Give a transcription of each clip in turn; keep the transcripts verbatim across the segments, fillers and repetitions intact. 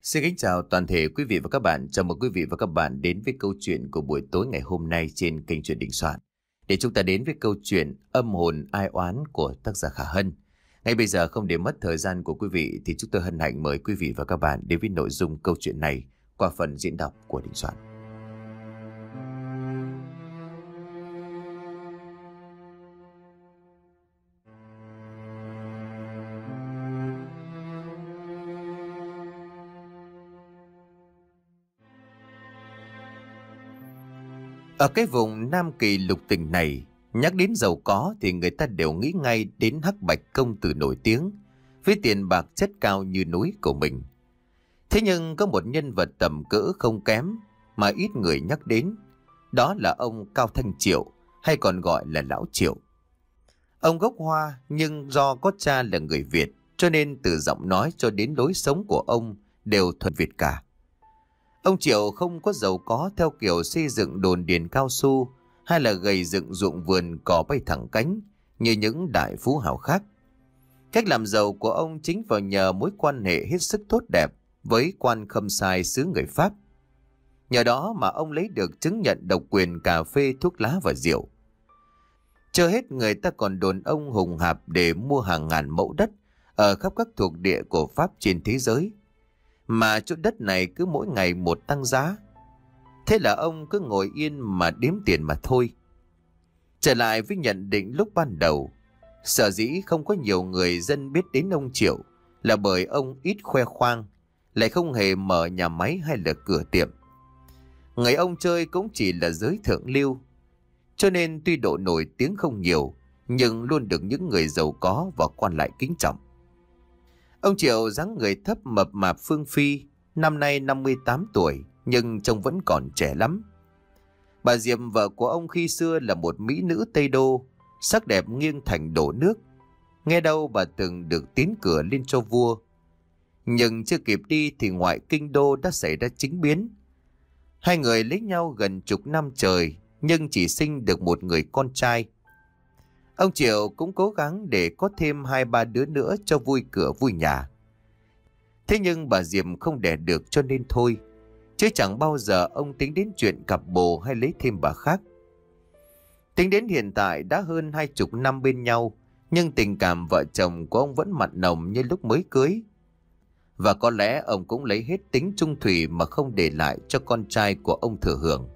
Xin kính chào toàn thể quý vị và các bạn. Chào mừng quý vị và các bạn đến với câu chuyện của buổi tối ngày hôm nay trên kênh Truyện Đình Soạn. Để chúng ta đến với câu chuyện Âm hồn ai oán của tác giả Khả Hân. Ngay bây giờ không để mất thời gian của quý vị thì chúng tôi hân hạnh mời quý vị và các bạn đến với nội dung câu chuyện này qua phần diễn đọc của Đình Soạn. Ở cái vùng Nam Kỳ lục tỉnh này, nhắc đến giàu có thì người ta đều nghĩ ngay đến Hắc Bạch công tử nổi tiếng, với tiền bạc chất cao như núi của mình. Thế nhưng có một nhân vật tầm cỡ không kém mà ít người nhắc đến, đó là ông Cao Thanh Triệu, hay còn gọi là Lão Triệu. Ông gốc Hoa nhưng do có cha là người Việt, cho nên từ giọng nói cho đến lối sống của ông đều thuần Việt cả. Ông Triệu không có giàu có theo kiểu xây dựng đồn điền cao su hay là gầy dựng ruộng vườn cỏ bay thẳng cánh như những đại phú hào khác. Cách làm giàu của ông chính vào nhờ mối quan hệ hết sức tốt đẹp với quan khâm sai xứ người Pháp. Nhờ đó mà ông lấy được chứng nhận độc quyền cà phê, thuốc lá và rượu. Chưa hết, người ta còn đồn ông hùng hạp để mua hàng ngàn mẫu đất ở khắp các thuộc địa của Pháp trên thế giới. Mà chỗ đất này cứ mỗi ngày một tăng giá. Thế là ông cứ ngồi yên mà đếm tiền mà thôi. Trở lại với nhận định lúc ban đầu, sở dĩ không có nhiều người dân biết đến ông Triệu là bởi ông ít khoe khoang, lại không hề mở nhà máy hay là cửa tiệm. Người ông chơi cũng chỉ là giới thượng lưu, cho nên tuy độ nổi tiếng không nhiều, nhưng luôn được những người giàu có và quan lại kính trọng. Ông Triệu dáng người thấp mập mạp phương phi, năm nay năm mươi tám tuổi, nhưng trông vẫn còn trẻ lắm. Bà Diệp, vợ của ông khi xưa, là một mỹ nữ Tây Đô, sắc đẹp nghiêng thành đổ nước. Nghe đâu bà từng được tiến cử lên cho vua. Nhưng chưa kịp đi thì ngoại kinh đô đã xảy ra chính biến. Hai người lấy nhau gần chục năm trời, nhưng chỉ sinh được một người con trai. Ông Triệu cũng cố gắng để có thêm hai ba đứa nữa cho vui cửa vui nhà. Thế nhưng bà Diệp không đẻ được cho nên thôi, chứ chẳng bao giờ ông tính đến chuyện cặp bồ hay lấy thêm bà khác. Tính đến hiện tại đã hơn hai chục năm bên nhau, nhưng tình cảm vợ chồng của ông vẫn mặn nồng như lúc mới cưới. Và có lẽ ông cũng lấy hết tính trung thủy mà không để lại cho con trai của ông thừa hưởng.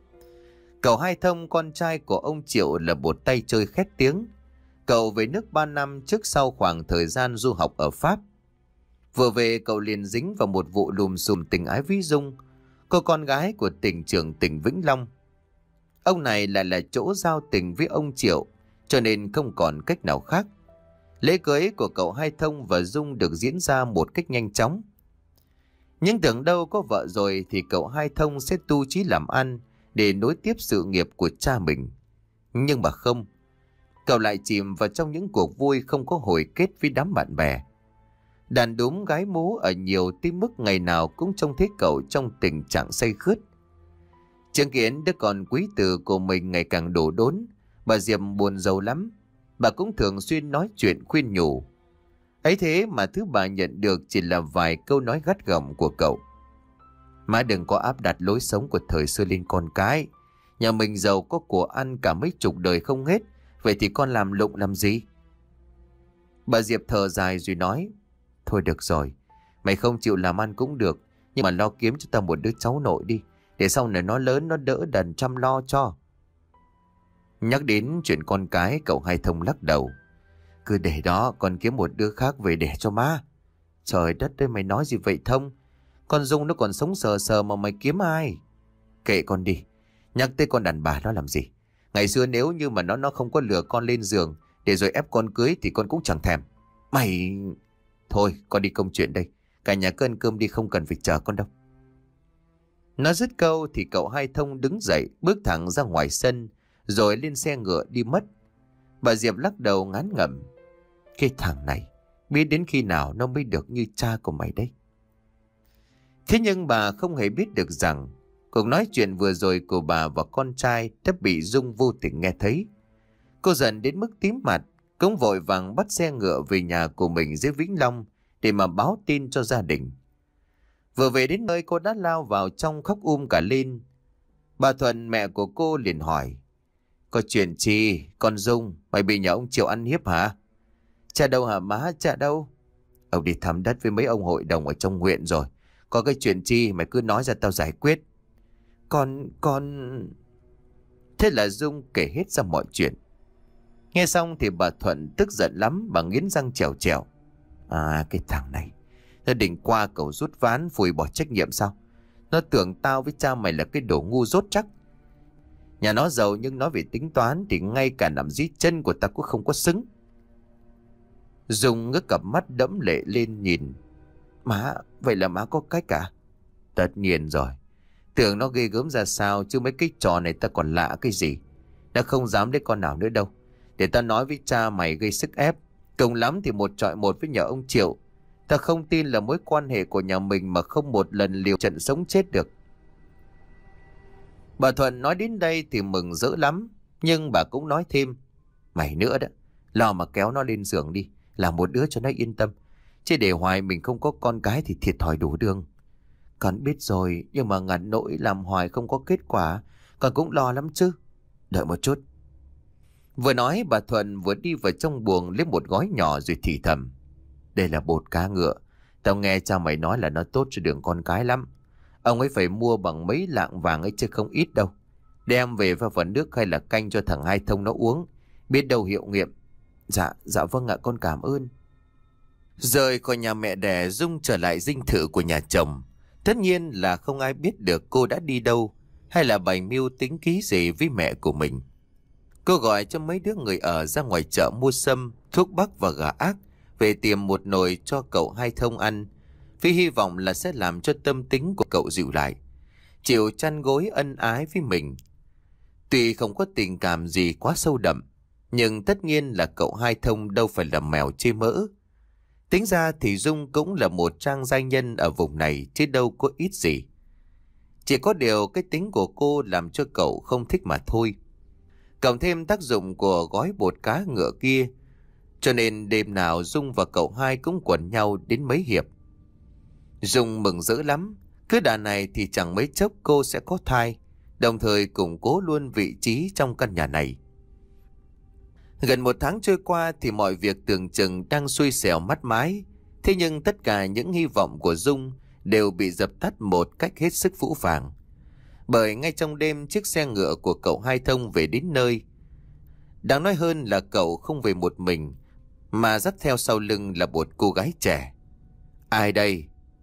Cậu Hai Thông, con trai của ông Triệu, là một tay chơi khét tiếng. Cậu về nước ba năm trước sau khoảng thời gian du học ở Pháp. Vừa về cậu liền dính vào một vụ lùm xùm tình ái với Dung, cô con gái của tỉnh trưởng tỉnh Vĩnh Long. Ông này lại là chỗ giao tình với ông Triệu, cho nên không còn cách nào khác. Lễ cưới của cậu Hai Thông và Dung được diễn ra một cách nhanh chóng. Nhưng tưởng đâu có vợ rồi thì cậu Hai Thông sẽ tu chí làm ăn để nối tiếp sự nghiệp của cha mình. Nhưng mà không, cậu lại chìm vào trong những cuộc vui không có hồi kết với đám bạn bè. Đàn đúm gái mú ở nhiều tới mức ngày nào cũng trông thấy cậu trong tình trạng say khướt. Chứng kiến đứa con quý tử của mình ngày càng đổ đốn, bà Diệp buồn rầu lắm. Bà cũng thường xuyên nói chuyện khuyên nhủ. Ấy thế mà thứ bà nhận được chỉ là vài câu nói gắt gỏng của cậu. Má đừng có áp đặt lối sống của thời xưa lên con cái. Nhà mình giàu có của ăn cả mấy chục đời không hết, vậy thì con làm lụng làm gì? Bà Diệp thở dài rồi nói: Thôi được rồi, mày không chịu làm ăn cũng được, nhưng mà lo kiếm cho tao một đứa cháu nội đi, để sau này nó lớn nó đỡ đần chăm lo cho. Nhắc đến chuyện con cái, cậu Hai Thông lắc đầu: Cứ để đó, con kiếm một đứa khác về đẻ cho má. Trời đất ơi, mày nói gì vậy Thông? Con Dung nó còn sống sờ sờ mà mày kiếm ai? Kệ con đi, nhắc tới con đàn bà nó làm gì. Ngày xưa nếu như mà nó nó không có lừa con lên giường để rồi ép con cưới thì con cũng chẳng thèm. Mày... Thôi con đi công chuyện đây, cả nhà cứ ăn cơm đi, không cần phải chờ con đâu. Nó dứt câu thì cậu Hai Thông đứng dậy bước thẳng ra ngoài sân, rồi lên xe ngựa đi mất. Bà Diệp lắc đầu ngán ngẩm: Cái thằng này biết đến khi nào nó mới được như cha của mày đấy. Thế nhưng bà không hề biết được rằng cuộc nói chuyện vừa rồi của bà và con trai đã bị Dung vô tình nghe thấy. Cô giận đến mức tím mặt, cũng vội vàng bắt xe ngựa về nhà của mình dưới Vĩnh Long để mà báo tin cho gia đình. Vừa về đến nơi cô đã lao vào trong khóc um cả lên. Bà Thuận mẹ của cô liền hỏi: Có chuyện chi? Con Dung, mày bị nhà ông Triệu ăn hiếp hả? Cha đâu hả má? Cha đâu? Ông đi thăm đất với mấy ông hội đồng ở trong huyện rồi. Có cái chuyện chi mày cứ nói ra tao giải quyết. Con, con... Thế là Dung kể hết ra mọi chuyện. Nghe xong thì bà Thuận tức giận lắm, bà nghiến răng trèo trèo. À, cái thằng này, nó định qua cầu rút ván phủi bỏ trách nhiệm sao? Nó tưởng tao với cha mày là cái đồ ngu dốt chắc. Nhà nó giàu nhưng nói về tính toán thì ngay cả nằm dưới chân của tao cũng không có xứng. Dung ngước cặp mắt đẫm lệ lên nhìn. Má, vậy là má có cách cả? Tất nhiên rồi. Tưởng nó ghê gớm ra sao chứ mấy cái trò này ta còn lạ cái gì. Đã không dám đến con nào nữa đâu. Để ta nói với cha mày gây sức ép. Cùng lắm thì một trọi một với nhà ông Triệu. Ta không tin là mối quan hệ của nhà mình mà không một lần liều trận sống chết được. Bà Thuận nói đến đây thì mừng rỡ lắm. Nhưng bà cũng nói thêm: Mày nữa đó, lo mà kéo nó lên giường đi, làm một đứa cho nó yên tâm. Chứ để hoài mình không có con cái thì thiệt thòi đủ đường. Con biết rồi, nhưng mà ngặt nỗi làm hoài không có kết quả, con cũng lo lắm chứ. Đợi một chút. Vừa nói bà Thuận vừa đi vào trong buồng lấy một gói nhỏ rồi thì thầm: Đây là bột cá ngựa. Tao nghe cha mày nói là nó tốt cho đường con cái lắm. Ông ấy phải mua bằng mấy lạng vàng ấy chứ không ít đâu. Đem về pha phần nước hay là canh cho thằng Hai Thông nó uống. Biết đâu hiệu nghiệm. Dạ, dạ vâng ạ, con cảm ơn. Rời khỏi nhà mẹ đẻ, Dung trở lại dinh thự của nhà chồng. Tất nhiên là không ai biết được cô đã đi đâu hay là bày mưu tính ký gì với mẹ của mình. Cô gọi cho mấy đứa người ở ra ngoài chợ mua sâm, thuốc bắc và gà ác về tìm một nồi cho cậu Hai Thông ăn, vì hy vọng là sẽ làm cho tâm tính của cậu dịu lại, chịu chăn gối ân ái với mình. Tuy không có tình cảm gì quá sâu đậm, nhưng tất nhiên là cậu Hai Thông đâu phải là mèo chê mỡ. Tính ra thì Dung cũng là một trang giai nhân ở vùng này chứ đâu có ít gì. Chỉ có điều cái tính của cô làm cho cậu không thích mà thôi. Cộng thêm tác dụng của gói bột cá ngựa kia, cho nên đêm nào Dung và cậu Hai cũng quẩn nhau đến mấy hiệp. Dung mừng rỡ lắm. Cứ đà này thì chẳng mấy chốc cô sẽ có thai, đồng thời củng cố luôn vị trí trong căn nhà này. Gần một tháng trôi qua thì mọi việc tưởng chừng đang xuôi xẻo mắt mái. Thế nhưng tất cả những hy vọng của Dung đều bị dập tắt một cách hết sức phũ phàng. Bởi ngay trong đêm, chiếc xe ngựa của cậu Hai Thông về đến nơi. Đáng nói hơn là cậu không về một mình, mà dắt theo sau lưng là một cô gái trẻ. Ai đây?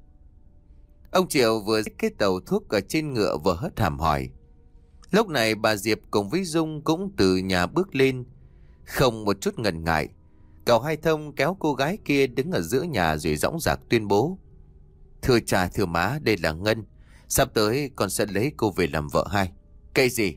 Ông Triệu vừa xách cái tàu thuốc ở trên ngựa vừa hớt hàm hỏi. Lúc này bà Diệp cùng với Dung cũng từ nhà bước lên. Không một chút ngần ngại, cậu Hai Thông kéo cô gái kia đứng ở giữa nhà rồi dõng dạc tuyên bố: Thưa cha thưa má, đây là Ngân. Sắp tới con sẽ lấy cô về làm vợ hai. Cái gì?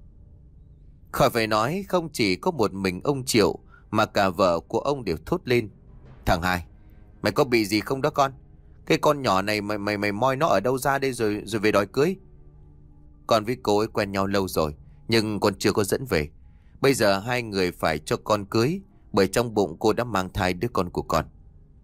Khỏi phải nói, không chỉ có một mình ông Triệu mà cả vợ của ông đều thốt lên: Thằng Hai, mày có bị gì không đó con? Cái con nhỏ này mày mày mày moi nó ở đâu ra đây rồi rồi về đòi cưới? Con với cô ấy quen nhau lâu rồi, nhưng con chưa có dẫn về. Bây giờ hai người phải cho con cưới, bởi trong bụng cô đã mang thai đứa con của con.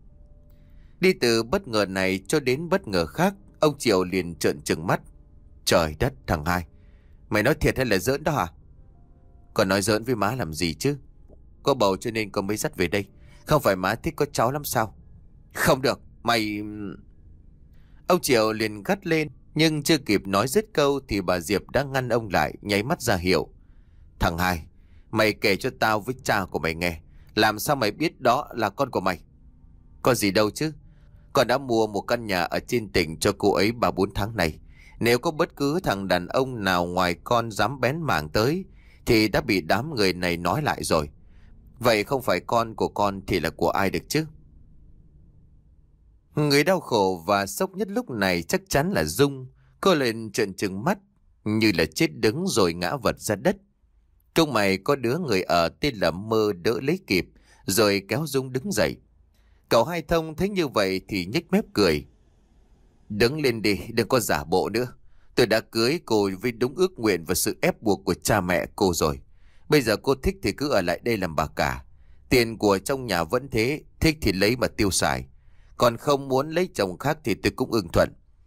Đi từ bất ngờ này cho đến bất ngờ khác, ông Triệu liền trợn trừng mắt. Trời đất, thằng Hai, mày nói thiệt hay là giỡn đó hả? Con nói giỡn với má làm gì chứ? Có bầu cho nên con mới dắt về đây. Không phải má thích có cháu lắm sao? Không được, mày... Ông Triệu liền gắt lên, nhưng chưa kịp nói dứt câu thì bà Diệp đã ngăn ông lại, nháy mắt ra hiệu. Thằng Hai, mày kể cho tao với cha của mày nghe. Làm sao mày biết đó là con của mày? Có gì đâu chứ. Con đã mua một căn nhà ở trên tỉnh cho cô ấy ba bốn tháng này. Nếu có bất cứ thằng đàn ông nào ngoài con dám bén mảng tới thì đã bị đám người này nói lại rồi. Vậy không phải con của con thì là của ai được chứ? Người đau khổ và sốc nhất lúc này chắc chắn là Dung. Cô lên trợn trừng mắt như là chết đứng rồi ngã vật ra đất. Công mày có đứa người ở tên là Mơ đỡ lấy kịp rồi kéo Dung đứng dậy. Cậu Hai Thông thấy như vậy thì nhếch mép cười. Đứng lên đi, đừng có giả bộ nữa. Tôi đã cưới cô với đúng ước nguyện và sự ép buộc của cha mẹ cô rồi. Bây giờ cô thích thì cứ ở lại đây làm bà cả. Tiền của trong nhà vẫn thế, thích thì lấy mà tiêu xài. Còn không muốn lấy chồng khác thì tôi cũng ưng thuận.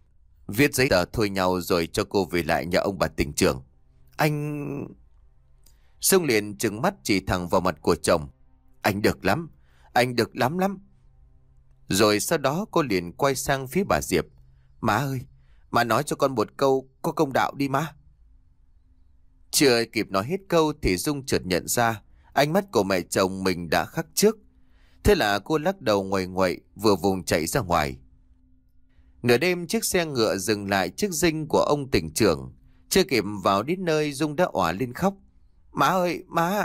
Viết giấy tờ thôi nhau rồi cho cô về lại nhà ông bà tỉnh trưởng. Anh... Dung liền trừng mắt chỉ thẳng vào mặt của chồng. Anh được lắm, anh được lắm lắm. Rồi sau đó cô liền quay sang phía bà Diệp. Má ơi, má nói cho con một câu có công đạo đi má. Chưa kịp nói hết câu thì Dung chợt nhận ra ánh mắt của mẹ chồng mình đã khắc trước. Thế là cô lắc đầu nguầy nguậy vừa vùng chạy ra ngoài. Nửa đêm chiếc xe ngựa dừng lại trước dinh của ông tỉnh trưởng. Chưa kịp vào đến nơi Dung đã òa lên khóc. Má ơi, má!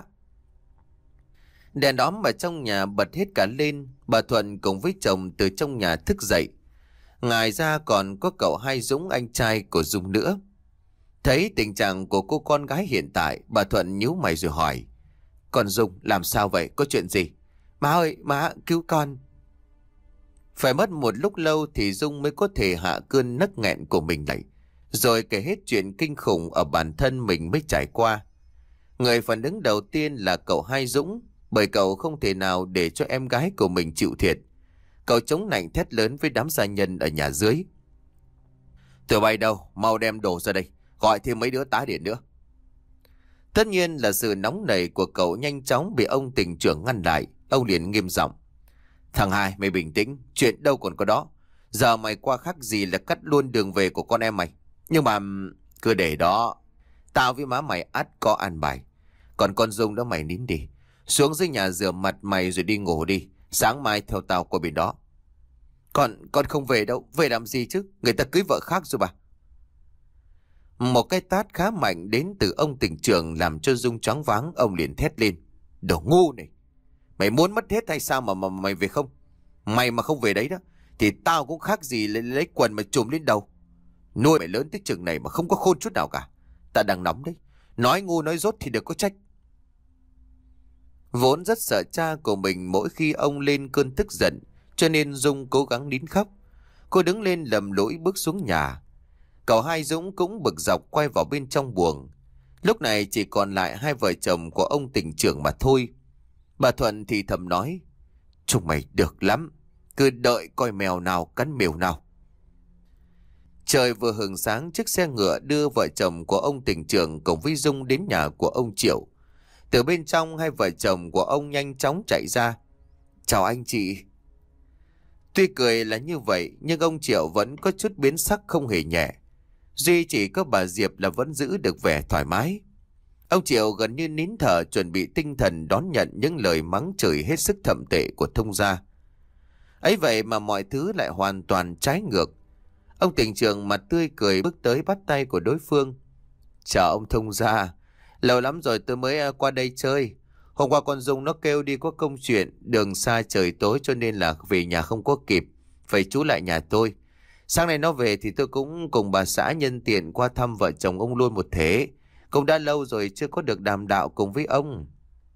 Đèn đóm ở trong nhà bật hết cả lên. Bà Thuận cùng với chồng từ trong nhà thức dậy. Ngoài ra còn có cậu Hai Dũng, anh trai của Dung nữa. Thấy tình trạng của cô con gái hiện tại, bà Thuận nhíu mày rồi hỏi. Còn Dung làm sao vậy? Có chuyện gì? Má ơi, má, cứu con! Phải mất một lúc lâu thì Dung mới có thể hạ cơn nấc nghẹn của mình lại, rồi kể hết chuyện kinh khủng ở bản thân mình mới trải qua. Người phản ứng đầu tiên là cậu Hai Dũng, bởi cậu không thể nào để cho em gái của mình chịu thiệt. Cậu chống nạnh thét lớn với đám gia nhân ở nhà dưới. Tụi bay đâu? Mau đem đồ ra đây, gọi thêm mấy đứa tá điện nữa. Tất nhiên là sự nóng nảy của cậu nhanh chóng bị ông tỉnh trưởng ngăn lại. Ông liền nghiêm giọng. Thằng Hai, mày bình tĩnh, chuyện đâu còn có đó. Giờ mày qua khác gì là cắt luôn đường về của con em mày. Nhưng mà cứ để đó, tao với má mày ắt có ăn bài. Còn con Dung đó mày nín đi, xuống dưới nhà rửa mặt mày rồi đi ngủ đi. Sáng mai theo tao qua bên đó. Con, con không về đâu, về làm gì chứ, người ta cưới vợ khác rồi bà. Một cái tát khá mạnh đến từ ông tỉnh trưởng làm cho Dung choáng váng. Ông liền thét lên. Đồ ngu này, mày muốn mất hết hay sao mà, mà mày về không? Mày mà không về đấy đó thì tao cũng khác gì lấy, lấy quần mà trùm lên đầu. Nuôi mày lớn tới chừng này mà không có khôn chút nào cả. Ta đang nóng đấy, nói ngu nói dốt thì được có trách. Vốn rất sợ cha của mình mỗi khi ông lên cơn tức giận, cho nên Dung cố gắng nín khóc. Cô đứng lên lầm lũi bước xuống nhà. Cậu Hai Dũng cũng bực dọc quay vào bên trong buồng. Lúc này chỉ còn lại hai vợ chồng của ông tỉnh trưởng mà thôi. Bà Thuận thì thầm nói. Chúng mày được lắm, cứ đợi coi mèo nào cắn mèo nào. Trời vừa hừng sáng, chiếc xe ngựa đưa vợ chồng của ông tỉnh trưởng cùng với Dung đến nhà của ông Triệu. Từ bên trong, hai vợ chồng của ông nhanh chóng chạy ra. Chào anh chị. Tuy cười là như vậy, nhưng ông Triệu vẫn có chút biến sắc không hề nhẹ. Duy chỉ có bà Diệp là vẫn giữ được vẻ thoải mái. Ông Triệu gần như nín thở chuẩn bị tinh thần đón nhận những lời mắng chửi hết sức thậm tệ của thông gia. Ấy vậy mà mọi thứ lại hoàn toàn trái ngược. Ông tỉnh trưởng mặt tươi cười bước tới bắt tay của đối phương. Chào ông thông gia, lâu lắm rồi tôi mới qua đây chơi. Hôm qua con Dung nó kêu đi có công chuyện, đường xa trời tối cho nên là về nhà không có kịp, phải trú lại nhà tôi. Sáng nay nó về thì tôi cũng cùng bà xã nhân tiện qua thăm vợ chồng ông luôn một thế. Cũng đã lâu rồi chưa có được đàm đạo cùng với ông.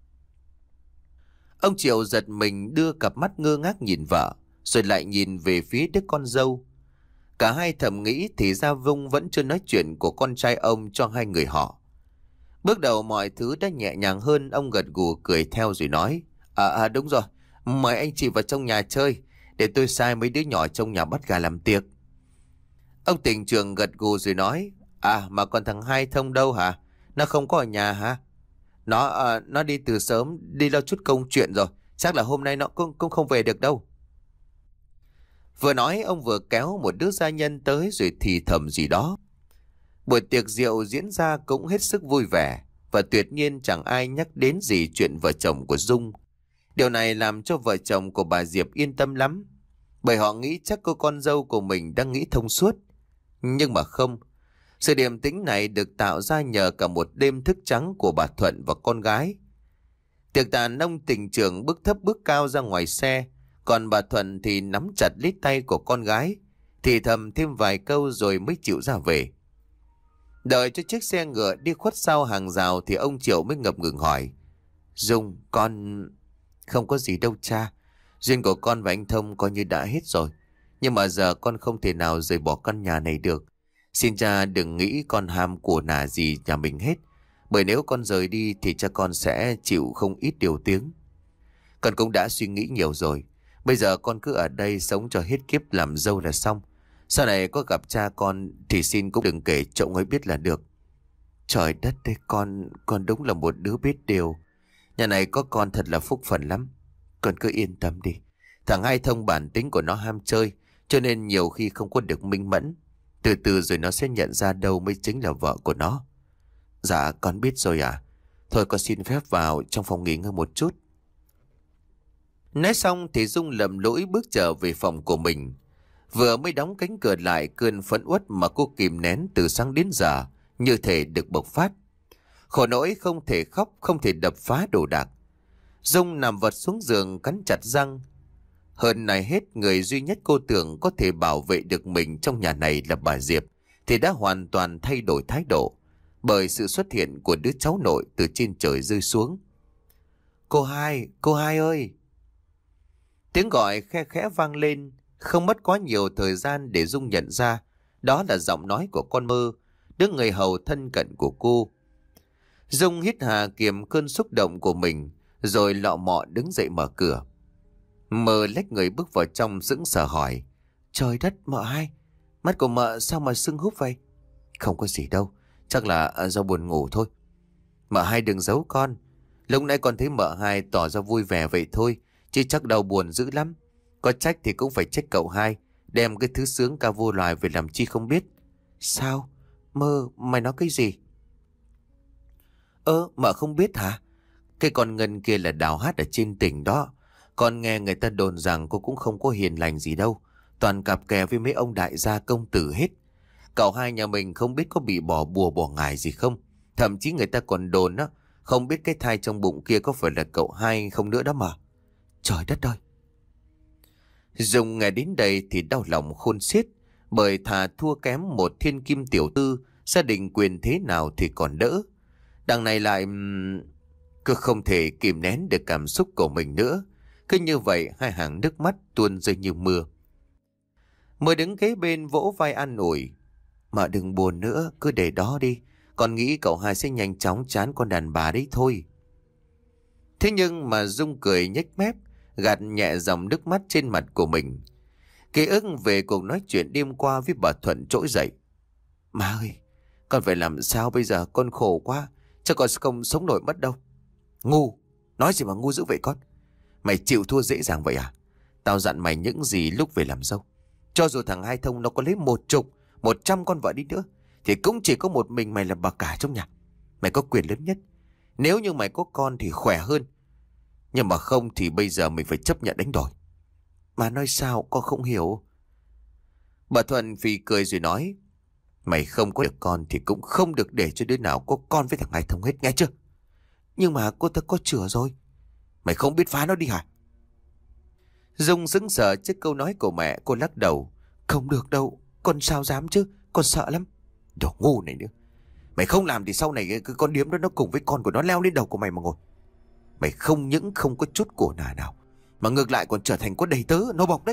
Ông Triệu giật mình đưa cặp mắt ngơ ngác nhìn vợ, rồi lại nhìn về phía đứa con dâu. Cả hai thầm nghĩ thì ra Vung vẫn chưa nói chuyện của con trai ông cho hai người họ. Bước đầu mọi thứ đã nhẹ nhàng hơn, ông gật gù cười theo rồi nói. À, à đúng rồi, mời anh chị vào trong nhà chơi, để tôi sai mấy đứa nhỏ trong nhà bắt gà làm tiệc. Ông tỉnh trưởng gật gù rồi nói. À mà còn thằng Hai Thông đâu hả? Nó không có ở nhà hả? Nó à, nó đi từ sớm, đi lo chút công chuyện rồi. Chắc là hôm nay nó cũng, cũng không về được đâu. Vừa nói ông vừa kéo một đứa gia nhân tới rồi thì thầm gì đó. Buổi tiệc rượu diễn ra cũng hết sức vui vẻ, và tuyệt nhiên chẳng ai nhắc đến gì chuyện vợ chồng của Dung. Điều này làm cho vợ chồng của bà Diệp yên tâm lắm, bởi họ nghĩ chắc cô con dâu của mình đang nghĩ thông suốt. Nhưng mà không. Sự điềm tĩnh này được tạo ra nhờ cả một đêm thức trắng của bà Thuận và con gái. Tiệc tàn, ông tỉnh trưởng bước thấp bước cao ra ngoài xe, còn bà Thuận thì nắm chặt lấy tay của con gái, thì thầm thêm vài câu rồi mới chịu ra về. Đợi cho chiếc xe ngựa đi khuất sau hàng rào thì ông Triệu mới ngập ngừng hỏi. Dung, con... Không có gì đâu cha. Duyên của con và anh Thông coi như đã hết rồi. Nhưng mà giờ con không thể nào rời bỏ căn nhà này được. Xin cha đừng nghĩ con ham của nà gì nhà mình hết. Bởi nếu con rời đi thì cha con sẽ chịu không ít điều tiếng. Con cũng đã suy nghĩ nhiều rồi. Bây giờ con cứ ở đây sống cho hết kiếp làm dâu là xong. Sau này có gặp cha con thì xin cũng đừng kể cho ông ấy biết là được. Trời đất ơi, con, con đúng là một đứa biết điều. Nhà này có con thật là phúc phần lắm. Con cứ yên tâm đi. Thằng Hai Thông bản tính của nó ham chơi, cho nên nhiều khi không có được minh mẫn. Từ từ rồi nó sẽ nhận ra đâu mới chính là vợ của nó. Dạ con biết rồi à. Thôi con xin phép vào trong phòng nghỉ ngơi một chút. Nói xong thì Dung lầm lũi bước trở về phòng của mình. Vừa mới đóng cánh cửa lại, cơn phẫn uất mà cô kìm nén từ sáng đến giờ như thể được bộc phát. Khổ nỗi không thể khóc, không thể đập phá đồ đạc. Dung nằm vật xuống giường cắn chặt răng. Hơn này hết, người duy nhất cô tưởng có thể bảo vệ được mình trong nhà này là bà Diệp thì đã hoàn toàn thay đổi thái độ bởi sự xuất hiện của đứa cháu nội từ trên trời rơi xuống. Cô Hai, cô Hai ơi! Tiếng gọi khe khẽ vang lên, không mất quá nhiều thời gian để Dung nhận ra đó là giọng nói của con Mơ, đứa người hầu thân cận của cô. Dung hít hà kiềm cơn xúc động của mình, rồi lọ mọ đứng dậy mở cửa. Mơ lách người bước vào trong sững sờ hỏi: Trời đất, mợ Hai, mắt của mợ sao mà sưng húp vậy? Không có gì đâu, chắc là do buồn ngủ thôi. Mợ Hai đừng giấu con, lúc nãy con thấy mợ Hai tỏ ra vui vẻ vậy thôi, chứ chắc đau buồn dữ lắm. Có trách thì cũng phải trách cậu Hai, đem cái thứ sướng ca vô loài về làm chi không biết. Sao? Mơ, mày nói cái gì? Ơ, mợ không biết hả? Cái con Ngân kia là đào hát ở trên tỉnh đó. Con nghe người ta đồn rằng cô cũng không có hiền lành gì đâu, toàn cặp kè với mấy ông đại gia công tử hết. Cậu Hai nhà mình không biết có bị bỏ bùa bỏ ngải gì không. Thậm chí người ta còn đồn á, không biết cái thai trong bụng kia có phải là cậu Hai không nữa đó mà. Trời đất ơi! Dung nghe đến đây thì đau lòng khôn xiết, bởi thà thua kém một thiên kim tiểu tư, gia đình quyền thế nào thì còn đỡ. Đằng này lại cứ không thể kìm nén được cảm xúc của mình nữa. Cứ như vậy hai hàng nước mắt tuôn rơi như mưa. Mới đứng kế bên vỗ vai an ủi: Mà đừng buồn nữa, cứ để đó đi. Con nghĩ cậu Hai sẽ nhanh chóng chán con đàn bà đấy thôi. Thế nhưng mà Dung cười nhếch mép, gạt nhẹ dòng nước mắt trên mặt của mình. Ký ức về cuộc nói chuyện đêm qua với bà Thuận trỗi dậy. Má ơi, con phải làm sao bây giờ? Con khổ quá, chắc con không sống nổi mất đâu. Ngu, nói gì mà ngu dữ vậy con? Mày chịu thua dễ dàng vậy à? Tao dặn mày những gì lúc về làm dâu. Cho dù thằng Hai Thông nó có lấy một chục, một trăm con vợ đi nữa, thì cũng chỉ có một mình mày là bà cả trong nhà. Mày có quyền lớn nhất. Nếu như mày có con thì khỏe hơn. Nhưng mà không thì bây giờ mình phải chấp nhận đánh đổi. Mà nói sao con không hiểu? Bà Thuận phì cười rồi nói: Mày không có được con thì cũng không được để cho đứa nào có con với thằng Hai Thông hết, nghe chưa? Nhưng mà cô ta có chữa rồi. Mày không biết phá nó đi hả? Dung sững sờ trước câu nói của mẹ, cô lắc đầu: Không được đâu, con sao dám chứ, con sợ lắm. Đồ ngu này nữa. Mày không làm thì sau này cái con điếm đó nó cùng với con của nó leo lên đầu của mày mà ngồi. Mày không những không có chút của nà nào, mà ngược lại còn trở thành con đầy tớ, nô bộc đấy.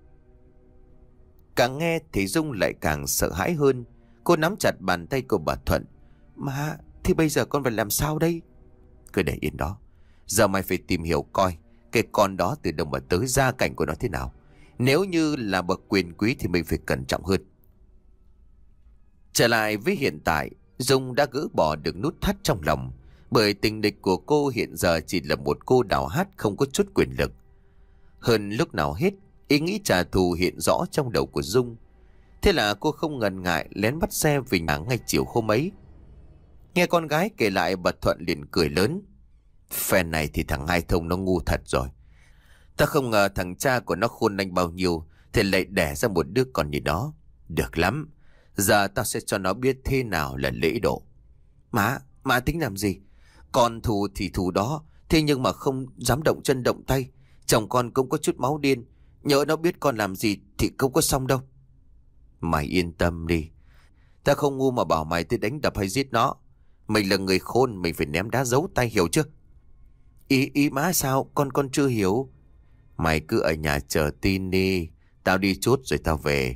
Càng nghe thì Dung lại càng sợ hãi hơn. Cô nắm chặt bàn tay của bà Thuận: Mà thì bây giờ con phải làm sao đây? Cứ để yên đó. Giờ mày phải tìm hiểu coi cái con đó từ đâu mà tới, gia cảnh của nó thế nào. Nếu như là bậc quyền quý thì mình phải cẩn trọng hơn. Trở lại với hiện tại, Dung đã gỡ bỏ được nút thắt trong lòng, bởi tình địch của cô hiện giờ chỉ là một cô đào hát không có chút quyền lực. Hơn lúc nào hết, ý nghĩ trả thù hiện rõ trong đầu của Dung. Thế là cô không ngần ngại lén bắt xe về nhà ngay chiều hôm ấy. Nghe con gái kể lại, bà Thuận liền cười lớn: Phen này thì thằng Hai Thông nó ngu thật rồi. Ta không ngờ thằng cha của nó khôn lanh bao nhiêu thì lại đẻ ra một đứa con như đó. Được lắm, giờ tao sẽ cho nó biết thế nào là lễ độ. Má, má tính làm gì? Con thù thì thù đó, thế nhưng mà không dám động chân động tay. Chồng con cũng có chút máu điên, nhớ nó biết con làm gì thì không có xong đâu. Mày yên tâm đi, ta không ngu mà bảo mày tới đánh đập hay giết nó. Mình là người khôn, mình phải ném đá giấu tay, hiểu chưa? Ý ý má sao? Con con chưa hiểu. Mày cứ ở nhà chờ tin đi, tao đi chút rồi tao về.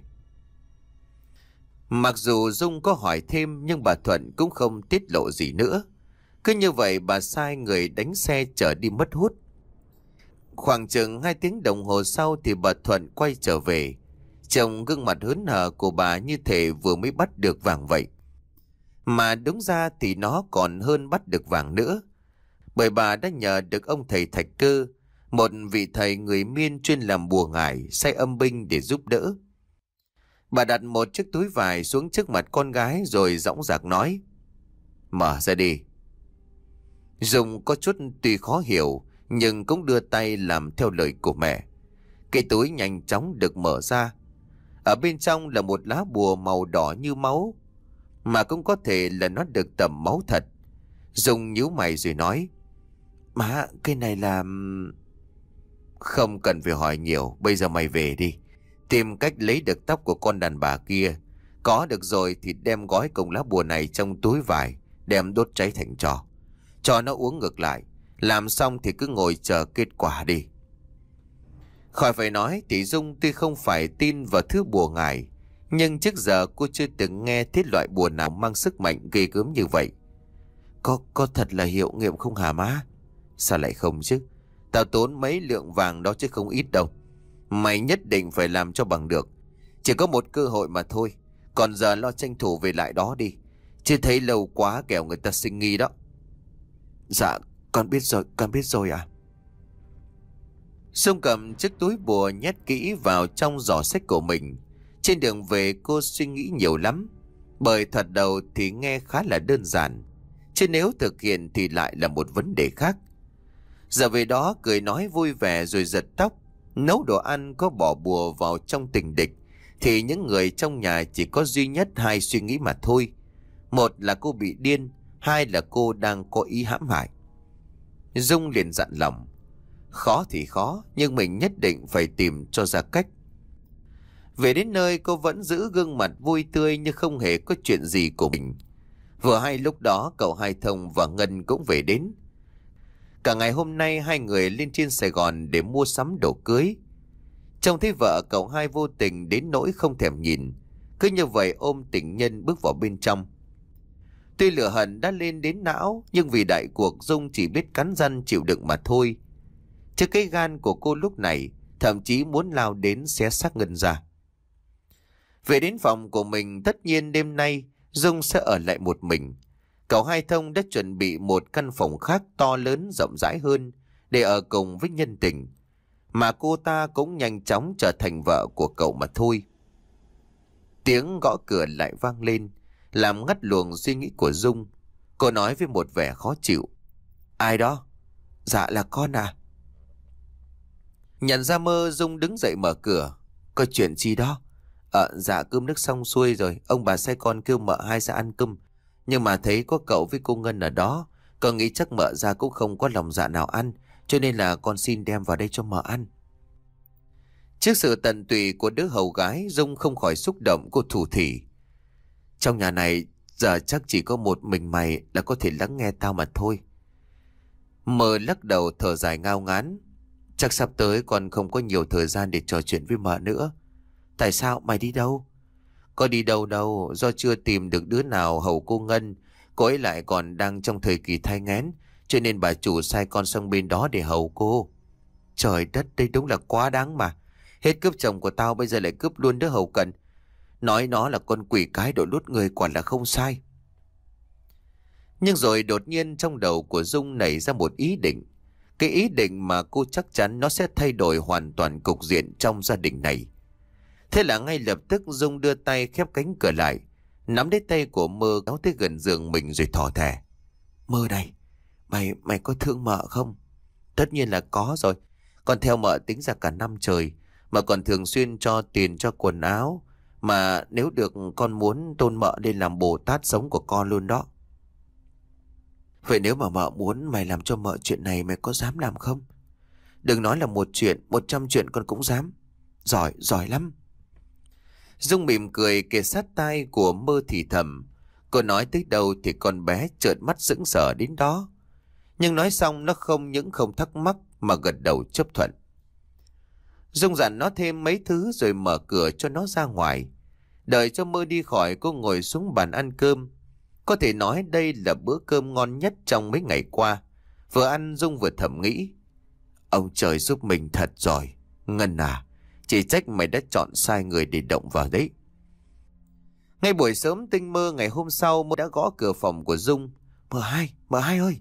Mặc dù Dung có hỏi thêm, nhưng bà Thuận cũng không tiết lộ gì nữa. Cứ như vậy bà sai người đánh xe chở đi mất hút. Khoảng chừng hai tiếng đồng hồ sau thì bà Thuận quay trở về. Trông gương mặt hớn hở của bà như thể vừa mới bắt được vàng vậy. Mà đúng ra thì nó còn hơn bắt được vàng nữa. Bởi bà đã nhờ được ông thầy Thạch Cơ, một vị thầy người Miên chuyên làm bùa ngải, sai âm binh để giúp đỡ. Bà đặt một chiếc túi vải xuống trước mặt con gái rồi dõng dạc nói: "Mở ra đi." Dung có chút tuy khó hiểu nhưng cũng đưa tay làm theo lời của mẹ. Cái túi nhanh chóng được mở ra. Ở bên trong là một lá bùa màu đỏ như máu, mà cũng có thể là nó được tẩm máu thật. Dung nhíu mày rồi nói: "Má, cái này là..." "Không cần phải hỏi nhiều, bây giờ mày về đi. Tìm cách lấy được tóc của con đàn bà kia. Có được rồi thì đem gói cùng lá bùa này trong túi vải, đem đốt cháy thành tro. Cho nó uống ngược lại. Làm xong thì cứ ngồi chờ kết quả đi." Khỏi phải nói thì Dung tuy không phải tin vào thứ bùa ngải, nhưng trước giờ cô chưa từng nghe thấy loại bùa nào mang sức mạnh ghê gớm như vậy. Có, có thật là hiệu nghiệm không hả má?" "Sao lại không chứ? Tao tốn mấy lượng vàng đó chứ không ít đâu. Mày nhất định phải làm cho bằng được. Chỉ có một cơ hội mà thôi. Còn giờ lo tranh thủ về lại đó đi. Chứ thấy lâu quá kẻo người ta sinh nghi đó." "Dạ, con biết rồi, con biết rồi ạ." Dung cầm chiếc túi bùa nhét kỹ vào trong giỏ sách của mình. Trên đường về cô suy nghĩ nhiều lắm. Bởi thật đầu thì nghe khá là đơn giản, chứ nếu thực hiện thì lại là một vấn đề khác. Giờ về đó cười nói vui vẻ rồi giật tóc. Nấu đồ ăn có bỏ bùa vào trong tình địch thì những người trong nhà chỉ có duy nhất hai suy nghĩ mà thôi. Một là cô bị điên, hai là cô đang có ý hãm hại. Dung liền dặn lòng: "Khó thì khó, nhưng mình nhất định phải tìm cho ra cách." Về đến nơi cô vẫn giữ gương mặt vui tươi như không hề có chuyện gì của mình. Vừa hay lúc đó cậu Hai Thông và Ngân cũng về đến. Cả ngày hôm nay hai người lên trên Sài Gòn để mua sắm đồ cưới. Trông thấy vợ cậu Hai vô tình đến nỗi không thèm nhìn, cứ như vậy ôm tình nhân bước vào bên trong. Tuy lửa hận đã lên đến não, nhưng vì đại cuộc Dung chỉ biết cắn răng chịu đựng mà thôi. Chứ cái gan của cô lúc này thậm chí muốn lao đến xé xác Ngân ra. Về đến phòng của mình, tất nhiên đêm nay Dung sẽ ở lại một mình. Cậu Hai Thông đã chuẩn bị một căn phòng khác to lớn rộng rãi hơn để ở cùng với nhân tình, mà cô ta cũng nhanh chóng trở thành vợ của cậu mà thôi. Tiếng gõ cửa lại vang lên, làm ngắt luồng suy nghĩ của Dung. Cô nói với một vẻ khó chịu: "Ai đó?" "Dạ là con à." Nhận ra Mơ, Dung đứng dậy mở cửa. "Có chuyện gì đó?" Ờ dạ cơm nước xong xuôi rồi, ông bà sai con kêu mợ hai ra ăn cơm. Nhưng mà thấy có cậu với cô Ngân ở đó, con nghĩ chắc mợ ra cũng không có lòng dạ nào ăn, cho nên là con xin đem vào đây cho mợ ăn. Trước sự tận tụy của đứa hầu gái, Dung không khỏi xúc động. Cô thủ thỉ: "Trong nhà này giờ chắc chỉ có một mình mày là có thể lắng nghe tao mà thôi." Mơ lắc đầu thở dài ngao ngán: "Chắc sắp tới con không có nhiều thời gian để trò chuyện với mợ nữa." "Tại sao mày đi đâu?" "Có đi đâu đâu, do chưa tìm được đứa nào hầu cô Ngân. Cô ấy lại còn đang trong thời kỳ thai nghén, cho nên bà chủ sai con sang bên đó để hầu cô." "Trời đất, đây đúng là quá đáng mà. Hết cướp chồng của tao bây giờ lại cướp luôn đứa hầu cận. Nói nó là con quỷ cái đội lút người quả là không sai." Nhưng rồi đột nhiên trong đầu của Dung nảy ra một ý định. Cái ý định mà cô chắc chắn nó sẽ thay đổi hoàn toàn cục diện trong gia đình này. Thế là ngay lập tức Dung đưa tay khép cánh cửa lại, nắm lấy tay của Mơ kéo tới gần giường mình rồi thỏ thẻ: "Mơ này, mày mày có thương mợ không?" "Tất nhiên là có rồi. Con theo mợ tính ra cả năm trời, mà còn thường xuyên cho tiền cho quần áo. Mà nếu được con muốn tôn mợ lên làm Bồ Tát sống của con luôn đó." "Vậy nếu mà mợ muốn mày làm cho mợ chuyện này, mày có dám làm không?" "Đừng nói là một chuyện, một trăm chuyện con cũng dám." "Giỏi, giỏi lắm." Dung mỉm cười kề sát tai của Mơ thì thầm. Cô nói tới đâu thì con bé trợn mắt sững sờ đến đó. Nhưng nói xong nó không những không thắc mắc mà gật đầu chấp thuận. Dung dặn nó thêm mấy thứ rồi mở cửa cho nó ra ngoài. Đợi cho Mơ đi khỏi, cô ngồi xuống bàn ăn cơm. Có thể nói đây là bữa cơm ngon nhất trong mấy ngày qua. Vừa ăn Dung vừa thầm nghĩ: "Ông trời giúp mình thật rồi. Ngân à, Chỉ trách mày đã chọn sai người để động vào đấy. Ngay buổi sớm tinh mơ ngày hôm sau, Mơ đã gõ cửa phòng của Dung. Mợ hai, mợ hai ơi.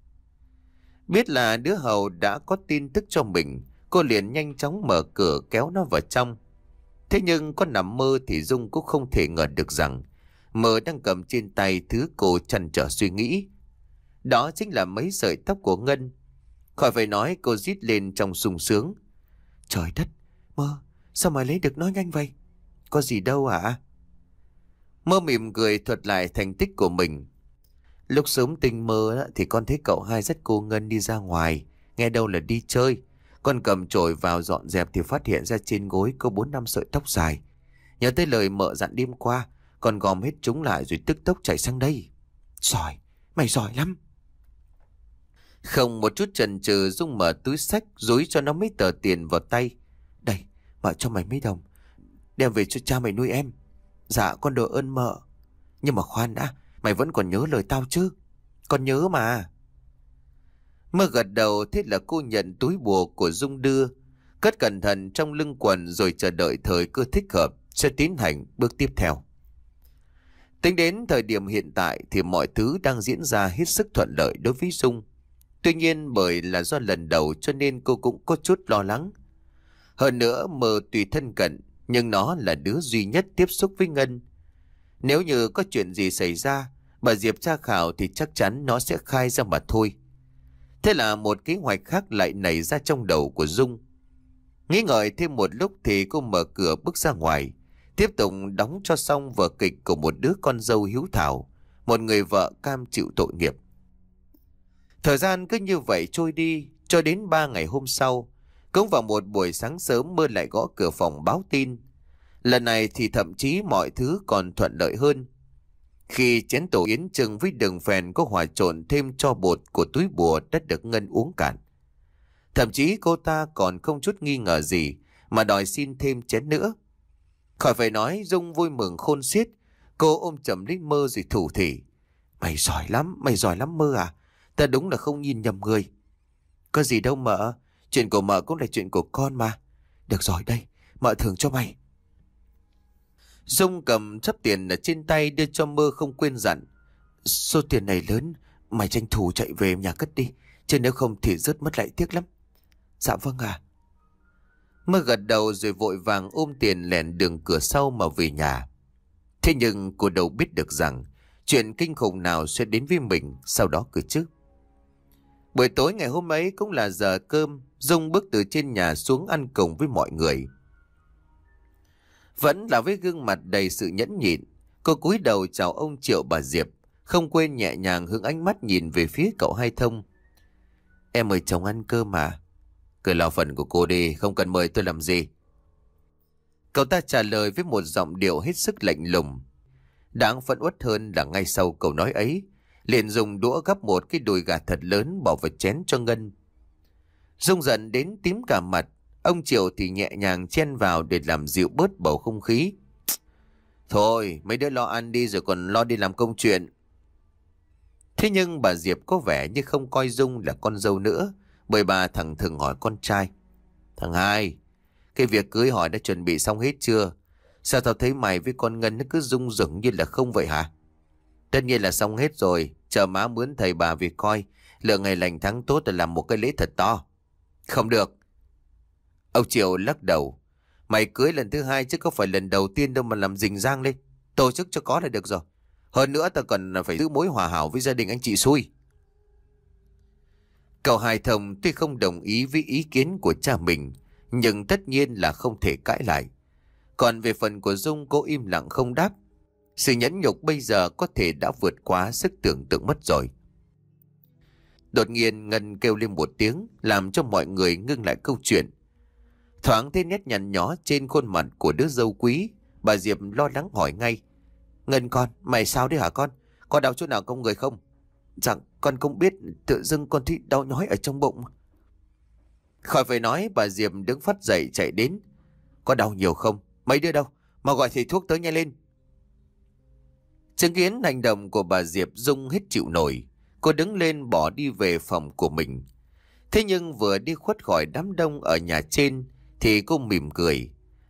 Biết là đứa hầu đã có tin tức cho mình, cô liền nhanh chóng mở cửa kéo nó vào trong. Thế nhưng có nằm mơ thì Dung cũng không thể ngờ được rằng Mơ đang cầm trên tay thứ cô trăn trở suy nghĩ. Đó chính là mấy sợi tóc của Ngân. Khỏi phải nói, cô rít lên trong sung sướng. Trời đất, Mơ, sao mà lấy được nó nhanh vậy? Có gì đâu hả? Mơ mỉm cười thuật lại thành tích của mình. Lúc sớm tinh mơ thì con thấy cậu hai dắt cô Ngân đi ra ngoài, nghe đâu là đi chơi. Con cầm chổi vào dọn dẹp thì phát hiện ra trên gối có bốn năm sợi tóc dài. Nhớ tới lời mợ dặn đêm qua, con gom hết chúng lại rồi tức tốc chạy sang đây. Giỏi, mày giỏi lắm. Không một chút chần chừ, Dung mở túi xách dúi cho nó mấy tờ tiền vào tay. Đây, mợ cho mày mấy đồng, đem về cho cha mày nuôi em. Dạ con đồ ơn mợ. Nhưng mà khoan đã, mày vẫn còn nhớ lời tao chứ? Con nhớ mà. Mơ gật đầu, thế là cô nhận túi bùa của Dung đưa, cất cẩn thận trong lưng quần rồi chờ đợi thời cơ thích hợp sẽ tiến hành bước tiếp theo. Tính đến thời điểm hiện tại thì mọi thứ đang diễn ra hết sức thuận lợi đối với Dung. Tuy nhiên bởi là do lần đầu cho nên cô cũng có chút lo lắng. Hơn nữa Mơ tùy thân cận, nhưng nó là đứa duy nhất tiếp xúc với Ngân. Nếu như có chuyện gì xảy ra, bà Diệp tra khảo thì chắc chắn nó sẽ khai ra mà thôi. Thế là một kế hoạch khác lại nảy ra trong đầu của Dung. Nghĩ ngợi thêm một lúc thì cô mở cửa bước ra ngoài, tiếp tục đóng cho xong vở kịch của một đứa con dâu hiếu thảo, một người vợ cam chịu tội nghiệp. Thời gian cứ như vậy trôi đi, cho đến ba ngày hôm sau. Cũng vào một buổi sáng sớm, Mơ lại gõ cửa phòng báo tin. Lần này thì thậm chí mọi thứ còn thuận lợi hơn. Khi chén tổ yến trưng với đường phèn có hòa trộn thêm cho bột của túi bùa đã được Ngân uống cạn. Thậm chí cô ta còn không chút nghi ngờ gì mà đòi xin thêm chén nữa. Khỏi phải nói, Dung vui mừng khôn xiết. Cô ôm chầm lấy Mơ rồi thủ thỉ. Mày giỏi lắm, mày giỏi lắm Mơ à. Ta đúng là không nhìn nhầm người. Có gì đâu mợ, chuyện của mợ cũng là chuyện của con mà. Được rồi đây, mợ thưởng cho mày. Dung cầm sắp tiền ở trên tay đưa cho Mơ, không quên dặn. Số tiền này lớn, mày tranh thủ chạy về nhà cất đi, chứ nếu không thì rớt mất lại tiếc lắm. Dạ vâng à. Mơ gật đầu rồi vội vàng ôm tiền lẻn đường cửa sau mà về nhà. Thế nhưng cô đâu biết được rằng chuyện kinh khủng nào sẽ đến với mình sau đó cơ chứ. Buổi tối ngày hôm ấy cũng là giờ cơm, Dung bước từ trên nhà xuống ăn cùng với mọi người. Vẫn là với gương mặt đầy sự nhẫn nhịn, cô cúi đầu chào ông Triệu bà Diệp, không quên nhẹ nhàng hướng ánh mắt nhìn về phía cậu Hai Thông. Em mời chồng ăn cơm mà. Cứ lo phần của cô đi, không cần mời tôi làm gì. Cậu ta trả lời với một giọng điệu hết sức lạnh lùng. Đáng phẫn uất hơn là ngay sau câu nói ấy, liền dùng đũa gắp một cái đùi gà thật lớn bỏ vào chén cho Ngân. Dung giận đến tím cả mặt, ông Triệu thì nhẹ nhàng chen vào để làm dịu bớt bầu không khí. Thôi, mấy đứa lo ăn đi rồi còn lo đi làm công chuyện. Thế nhưng bà Diệp có vẻ như không coi Dung là con dâu nữa, bởi bà thẳng thừng hỏi con trai. Thằng Hai, cái việc cưới hỏi đã chuẩn bị xong hết chưa? Sao tao thấy mày với con Ngân nó cứ rung rửng như là không vậy hả? Tất nhiên là xong hết rồi, chờ má mướn thầy bà về coi, lựa ngày lành tháng tốt để làm một cái lễ thật to. Không được. Ông Triệu lắc đầu. Mày cưới lần thứ hai chứ có phải lần đầu tiên đâu mà làm rình rang lên. Tổ chức cho có là được rồi. Hơn nữa tao cần phải giữ mối hòa hảo với gia đình anh chị xui. Cậu Hai Thông tuy không đồng ý với ý kiến của cha mình, nhưng tất nhiên là không thể cãi lại. Còn về phần của Dung, cô im lặng không đáp. Sự nhẫn nhục bây giờ có thể đã vượt quá sức tưởng tượng mất rồi. Đột nhiên Ngân kêu lên một tiếng, làm cho mọi người ngưng lại câu chuyện. Thoáng thấy nét nhăn nhó trên khuôn mặt của đứa dâu quý, bà Diệp lo lắng hỏi ngay. Ngân con, mày sao đấy hả con? Có đau chỗ nào trong người không? Dạ, con không biết, tự dưng con thấy đau nhói ở trong bụng. Khỏi phải nói, bà Diệp đứng phắt dậy chạy đến. Có đau nhiều không? Mấy đứa đâu? Mà gọi thầy thuốc tới nhanh lên. Chứng kiến hành động của bà Diệp, Dung hết chịu nổi. Cô đứng lên bỏ đi về phòng của mình. Thế nhưng vừa đi khuất khỏi đám đông ở nhà trên thì cô mỉm cười.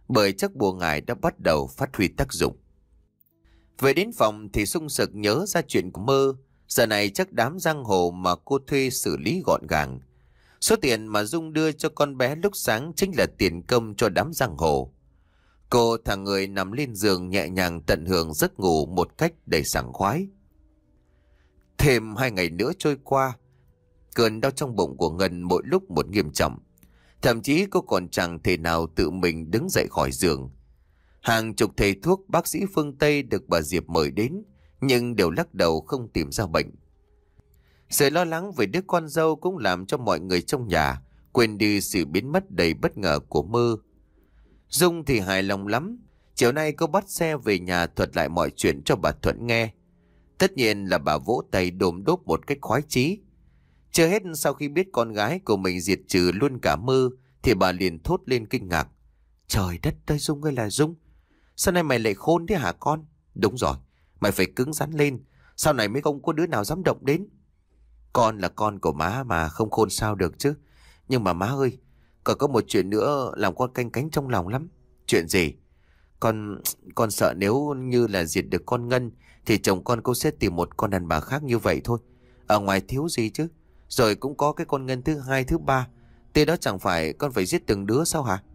bởi chắc bùa ngải đã bắt đầu phát huy tác dụng. Về đến phòng thì Dung sực nhớ ra chuyện của Mơ. Giờ này chắc đám giang hồ mà cô thuê xử lý gọn gàng. Số tiền mà Dung đưa cho con bé lúc sáng chính là tiền công cho đám giang hồ. Cô thằng người nằm lên giường nhẹ nhàng tận hưởng giấc ngủ một cách đầy sảng khoái. Thêm hai ngày nữa trôi qua, cơn đau trong bụng của Ngân mỗi lúc một nghiêm trọng. Thậm chí cô còn chẳng thể nào tự mình đứng dậy khỏi giường. Hàng chục thầy thuốc, bác sĩ phương Tây được bà Diệp mời đến, nhưng đều lắc đầu không tìm ra bệnh. Sự lo lắng về đứa con dâu cũng làm cho mọi người trong nhà quên đi sự biến mất đầy bất ngờ của Mơ. Dung thì hài lòng lắm. Chiều nay cô bắt xe về nhà thuật lại mọi chuyện cho bà Thuận nghe. Tất nhiên là bà vỗ tay đồm đốp một cách khoái chí. Chưa hết, sau khi biết con gái của mình diệt trừ luôn cả Mơ thì bà liền thốt lên kinh ngạc. Trời đất ơi Dung ơi là Dung, sao nay mày lại khôn thế hả con? Đúng rồi, mày phải cứng rắn lên, sau này mới không có đứa nào dám động đến. Con là con của má mà không khôn sao được chứ. Nhưng mà má ơi, còn có một chuyện nữa làm con canh cánh trong lòng lắm. Chuyện gì? Con con sợ nếu như là diệt được con Ngân thì chồng con cô sẽ tìm một con đàn bà khác như vậy thôi. Ở ngoài thiếu gì chứ. Rồi cũng có cái con Ngân thứ hai, thứ ba. Thế đó chẳng phải con phải giết từng đứa sao hả?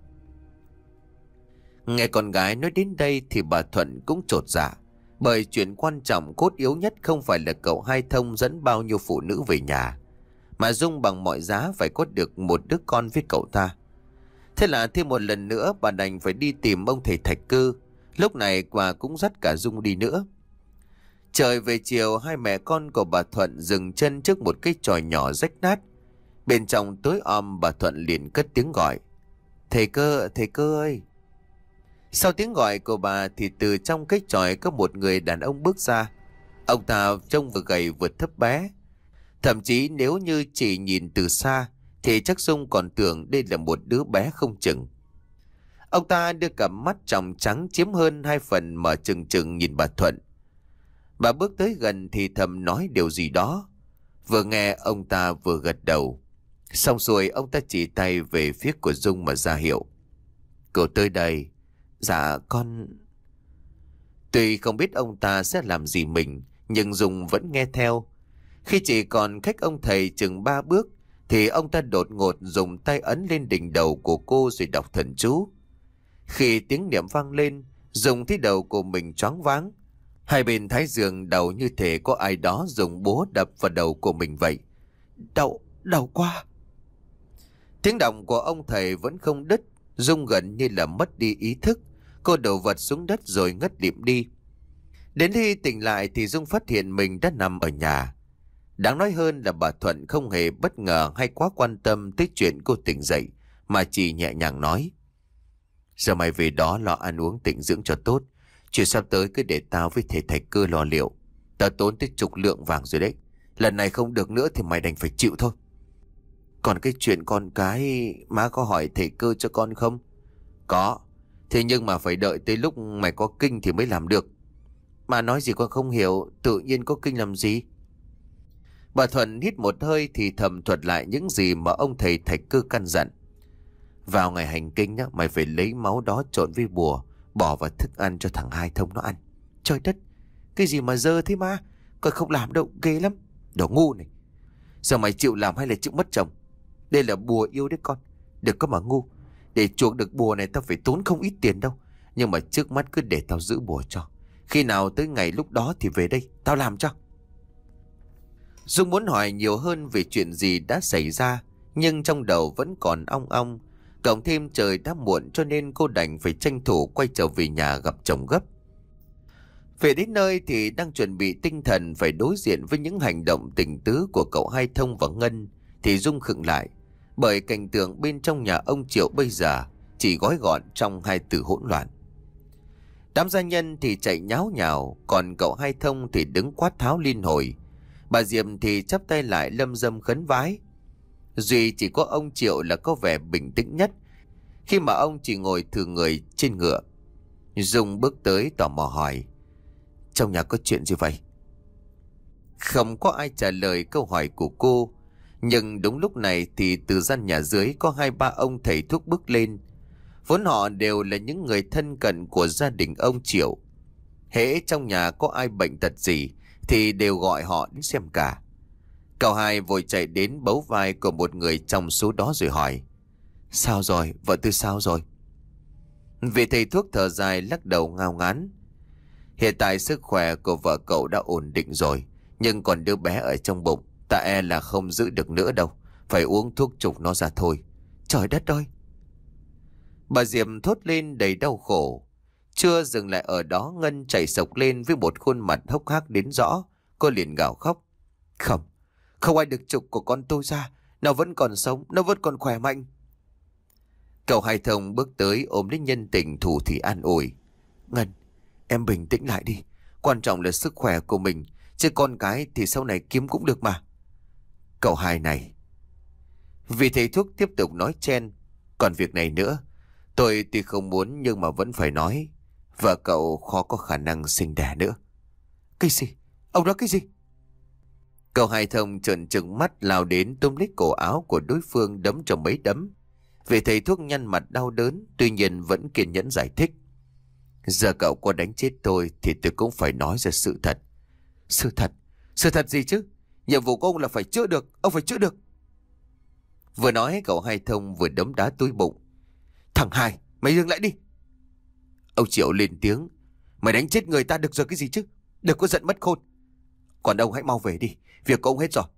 Nghe con gái nói đến đây thì bà Thuận cũng chột dạ. Bởi chuyện quan trọng cốt yếu nhất không phải là cậu Hai Thông dẫn bao nhiêu phụ nữ về nhà, mà Dung bằng mọi giá phải có được một đứa con với cậu ta. Thế là thêm một lần nữa bà đành phải đi tìm ông thầy Thạch Cơ. Lúc này bà cũng dắt cả Dung đi nữa. Trời về chiều, hai mẹ con của bà Thuận dừng chân trước một cái chòi nhỏ rách nát. Bên trong tối om, bà Thuận liền cất tiếng gọi. Thầy Cơ, thầy Cơ ơi! Sau tiếng gọi của bà thì từ trong cái chòi có một người đàn ông bước ra. Ông ta trông vừa gầy vừa thấp bé. Thậm chí nếu như chỉ nhìn từ xa thì chắc Dung còn tưởng đây là một đứa bé không chừng. Ông ta đưa cặp mắt tròng trắng chiếm hơn hai phần mở trừng trừng nhìn bà Thuận. Bà bước tới gần thì thầm nói điều gì đó. Vừa nghe ông ta vừa gật đầu. Xong rồi ông ta chỉ tay về phía của Dung mà ra hiệu. Cô tới đây. Dạ con... Tuy không biết ông ta sẽ làm gì mình, nhưng Dung vẫn nghe theo. Khi chỉ còn cách ông thầy chừng ba bước thì ông ta đột ngột dùng tay ấn lên đỉnh đầu của cô rồi đọc thần chú. Khi tiếng niệm vang lên, Dung thấy đầu của mình choáng váng. Hai bên thái dương đầu như thể có ai đó dùng búa đập vào đầu của mình vậy. Đau, đau quá. Tiếng động của ông thầy vẫn không đứt. Dung gần như là mất đi ý thức. Cô đổ vật xuống đất rồi ngất lịm đi. Đến khi tỉnh lại thì Dung phát hiện mình đã nằm ở nhà. Đáng nói hơn là bà Thuận không hề bất ngờ hay quá quan tâm tới chuyện cô tỉnh dậy, mà chỉ nhẹ nhàng nói. Giờ mày về đó lo ăn uống tĩnh dưỡng cho tốt. Chuyện sắp tới cứ để tao với thầy Thạch Cơ lo liệu. Tao tốn tới chục lượng vàng rồi đấy. Lần này không được nữa thì mày đành phải chịu thôi. Còn cái chuyện con cái, má có hỏi thầy Cơ cho con không? Có. Thế nhưng mà phải đợi tới lúc mày có kinh thì mới làm được. Mà nói gì con không hiểu, tự nhiên có kinh làm gì? Bà Thuận hít một hơi thì thầm thuật lại những gì mà ông thầy Thạch Cơ căn dặn. Vào ngày hành kinh á, mày phải lấy máu đó trộn với bùa, bỏ vào thức ăn cho thằng Hai Thông nó ăn. Trời đất, cái gì mà dơ thế ma? Con không làm đâu, ghê lắm. Đồ ngu này. Giờ mày chịu làm hay là chịu mất chồng? Đây là bùa yêu đấy con, đừng có mà ngu. Để chuộc được bùa này tao phải tốn không ít tiền đâu. Nhưng mà trước mắt cứ để tao giữ bùa cho. Khi nào tới ngày lúc đó thì về đây, tao làm cho. Dung muốn hỏi nhiều hơn về chuyện gì đã xảy ra, nhưng trong đầu vẫn còn ong ong. Cộng thêm trời đã muộn cho nên cô đành phải tranh thủ quay trở về nhà gặp chồng gấp. Về đến nơi thì đang chuẩn bị tinh thần phải đối diện với những hành động tình tứ của cậu Hai Thông và Ngân, thì Dung khựng lại. Bởi cảnh tượng bên trong nhà ông Triệu bây giờ chỉ gói gọn trong hai từ hỗn loạn. Đám gia nhân thì chạy nháo nhào, còn cậu Hai Thông thì đứng quát tháo liên hồi. Bà Diệp thì chắp tay lại lâm dâm khấn vái. Duy chỉ có ông Triệu là có vẻ bình tĩnh nhất, khi mà ông chỉ ngồi thừ người trên ngựa. Dung bước tới tò mò hỏi. Trong nhà có chuyện gì vậy? Không có ai trả lời câu hỏi của cô. Nhưng đúng lúc này thì từ gian nhà dưới có hai ba ông thầy thuốc bước lên. Vốn họ đều là những người thân cận của gia đình ông Triệu. Hễ trong nhà có ai bệnh tật gì thì đều gọi họ đến xem cả. Cậu hai vội chạy đến bấu vai của một người trong số đó rồi hỏi: Sao rồi, vợ tôi sao rồi? Vị thầy thuốc thở dài lắc đầu ngao ngán: Hiện tại sức khỏe của vợ cậu đã ổn định rồi, nhưng còn đứa bé ở trong bụng, ta e là không giữ được nữa đâu. Phải uống thuốc trục nó ra thôi. Trời đất ơi! Bà Diệp thốt lên đầy đau khổ. Chưa dừng lại ở đó, Ngân chạy sộc lên với một khuôn mặt hốc hác đến rõ. Cô liền gào khóc: Không, không ai được trục của con tôi ra. Nó vẫn còn sống, nó vẫn còn khỏe mạnh. Cậu hai Thông bước tới ôm lấy nhân tình thủ thì an ủi: Ngân, em bình tĩnh lại đi. Quan trọng là sức khỏe của mình, chứ con cái thì sau này kiếm cũng được mà. Cậu hai này. Vì thầy thuốc tiếp tục nói chen: Còn việc này nữa, tôi tuy không muốn nhưng mà vẫn phải nói. Vợ cậu khó có khả năng sinh đẻ nữa. Cái gì? Ông nói cái gì? Cậu hai Thông trợn trừng mắt lao đến túm lấy cổ áo của đối phương đấm cho mấy đấm. Vị thầy thuốc nhăn mặt đau đớn, tuy nhiên vẫn kiên nhẫn giải thích: Giờ cậu có đánh chết tôi thì tôi cũng phải nói ra sự thật. Sự thật? Sự thật gì chứ? Nhiệm vụ của ông là phải chữa được, ông phải chữa được. Vừa nói cậu hai Thông vừa đấm đá túi bụng. Thằng hai, mày dừng lại đi. Ông Triệu lên tiếng: Mày đánh chết người ta được rồi cái gì chứ? Đừng có giận mất khôn. Còn ông hãy mau về đi, việc của ông hết rồi.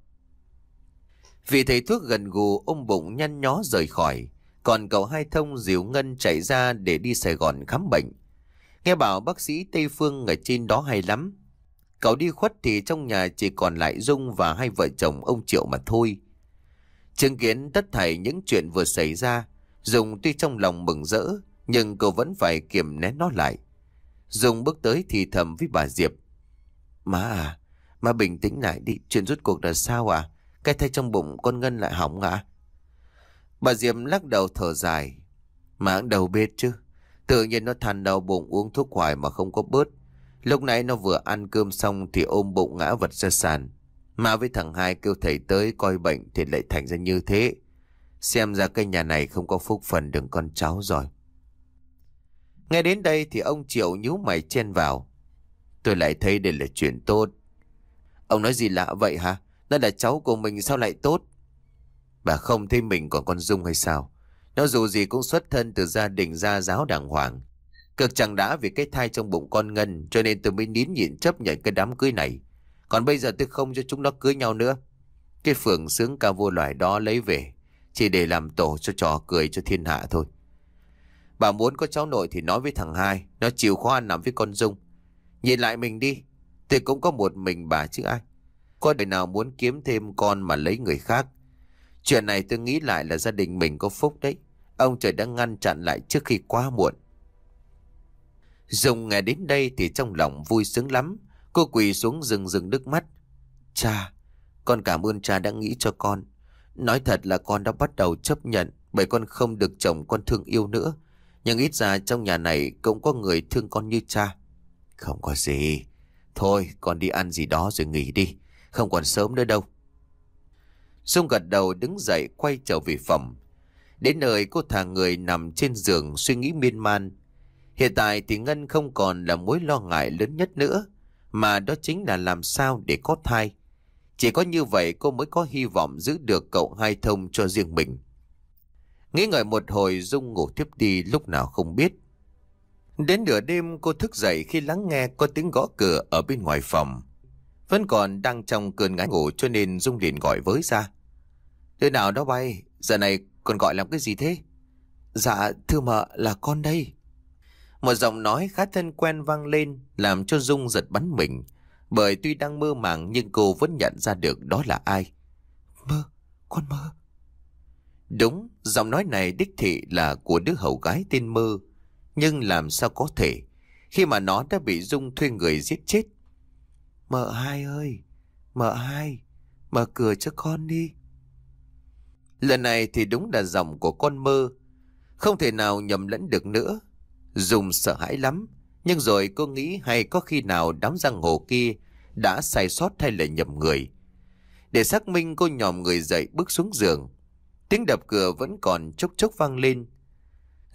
Vị thầy thuốc gần gù ôm bụng nhăn nhó rời khỏi. Còn cậu hai Thông dìu Ngân chạy ra để đi Sài Gòn khám bệnh. Nghe bảo bác sĩ Tây Phương ở trên đó hay lắm. Cậu đi khuất thì trong nhà chỉ còn lại Dung và hai vợ chồng ông Triệu mà thôi. Chứng kiến tất thảy những chuyện vừa xảy ra, Dung tuy trong lòng mừng rỡ, nhưng cô vẫn phải kiềm nén nó lại. Dung bước tới thì thầm với bà Diệp: Má à, má bình tĩnh lại đi, chuyện rốt cuộc là sao à? Cái thai trong bụng con Ngân lại hỏng à? Bà Diệp lắc đầu thở dài: Má cũng đâu biết chứ. Tự nhiên nó than đau bụng uống thuốc hoài mà không có bớt. Lúc nãy nó vừa ăn cơm xong thì ôm bụng ngã vật ra sàn. Mà với thằng hai kêu thầy tới coi bệnh thì lại thành ra như thế. Xem ra cái nhà này không có phúc phần đừng con cháu rồi. Nghe đến đây thì ông Triệu nhíu mày chen vào: Tôi lại thấy đây là chuyện tốt. Ông nói gì lạ vậy hả? Nó là cháu của mình sao lại tốt? Bà không thấy mình còn con Dung hay sao? Nó dù gì cũng xuất thân từ gia đình gia giáo đàng hoàng. Cực chẳng đã vì cái thai trong bụng con Ngân, cho nên tôi mới nín nhịn chấp nhận cái đám cưới này. Còn bây giờ tôi không cho chúng nó cưới nhau nữa. Cái phường sướng ca vô loài đó lấy về chỉ để làm tổ cho trò cười cho thiên hạ thôi. Bà muốn có cháu nội thì nói với thằng hai, nó chịu khó ăn nằm với con Dung. Nhìn lại mình đi, tôi cũng có một mình bà chứ ai. Có đời nào muốn kiếm thêm con mà lấy người khác. Chuyện này tôi nghĩ lại là gia đình mình có phúc đấy. Ông trời đã ngăn chặn lại trước khi quá muộn. Dung nghe đến đây thì trong lòng vui sướng lắm. Cô quỳ xuống rưng rưng nước mắt. Cha, con cảm ơn cha đã nghĩ cho con. Nói thật là con đã bắt đầu chấp nhận, bởi con không được chồng con thương yêu nữa. Nhưng ít ra trong nhà này cũng có người thương con như cha. Không có gì. Thôi con đi ăn gì đó rồi nghỉ đi. Không còn sớm nữa đâu. Dung gật đầu đứng dậy quay trở về phòng. Đến nơi cô thả người nằm trên giường suy nghĩ miên man. Hiện tại thì Ngân không còn là mối lo ngại lớn nhất nữa, mà đó chính là làm sao để có thai. Chỉ có như vậy cô mới có hy vọng giữ được cậu hai Thông cho riêng mình. Nghĩ ngợi một hồi, Dung ngủ tiếp đi lúc nào không biết. Đến nửa đêm cô thức dậy khi lắng nghe có tiếng gõ cửa ở bên ngoài phòng. Vẫn còn đang trong cơn ngái ngủ cho nên Dung liền gọi với ra. Đứa nào đó bay, giờ này còn gọi làm cái gì thế? Dạ thưa mợ, là con đây. Một giọng nói khá thân quen vang lên làm cho Dung giật bắn mình. Bởi tuy đang mơ màng nhưng cô vẫn nhận ra được đó là ai. Mơ, con Mơ. Đúng, giọng nói này đích thị là của đứa hầu gái tên Mơ. Nhưng làm sao có thể khi mà nó đã bị Dung thuê người giết chết. Mợ hai ơi, mợ hai, mở cửa cho con đi. Lần này thì đúng là giọng của con Mơ, không thể nào nhầm lẫn được nữa. Dung sợ hãi lắm, nhưng rồi cô nghĩ hay có khi nào đám giang hồ kia đã sai sót hay là nhầm người. Để xác minh cô nhòm người dậy bước xuống giường. Tiếng đập cửa vẫn còn chốc chốc vang lên.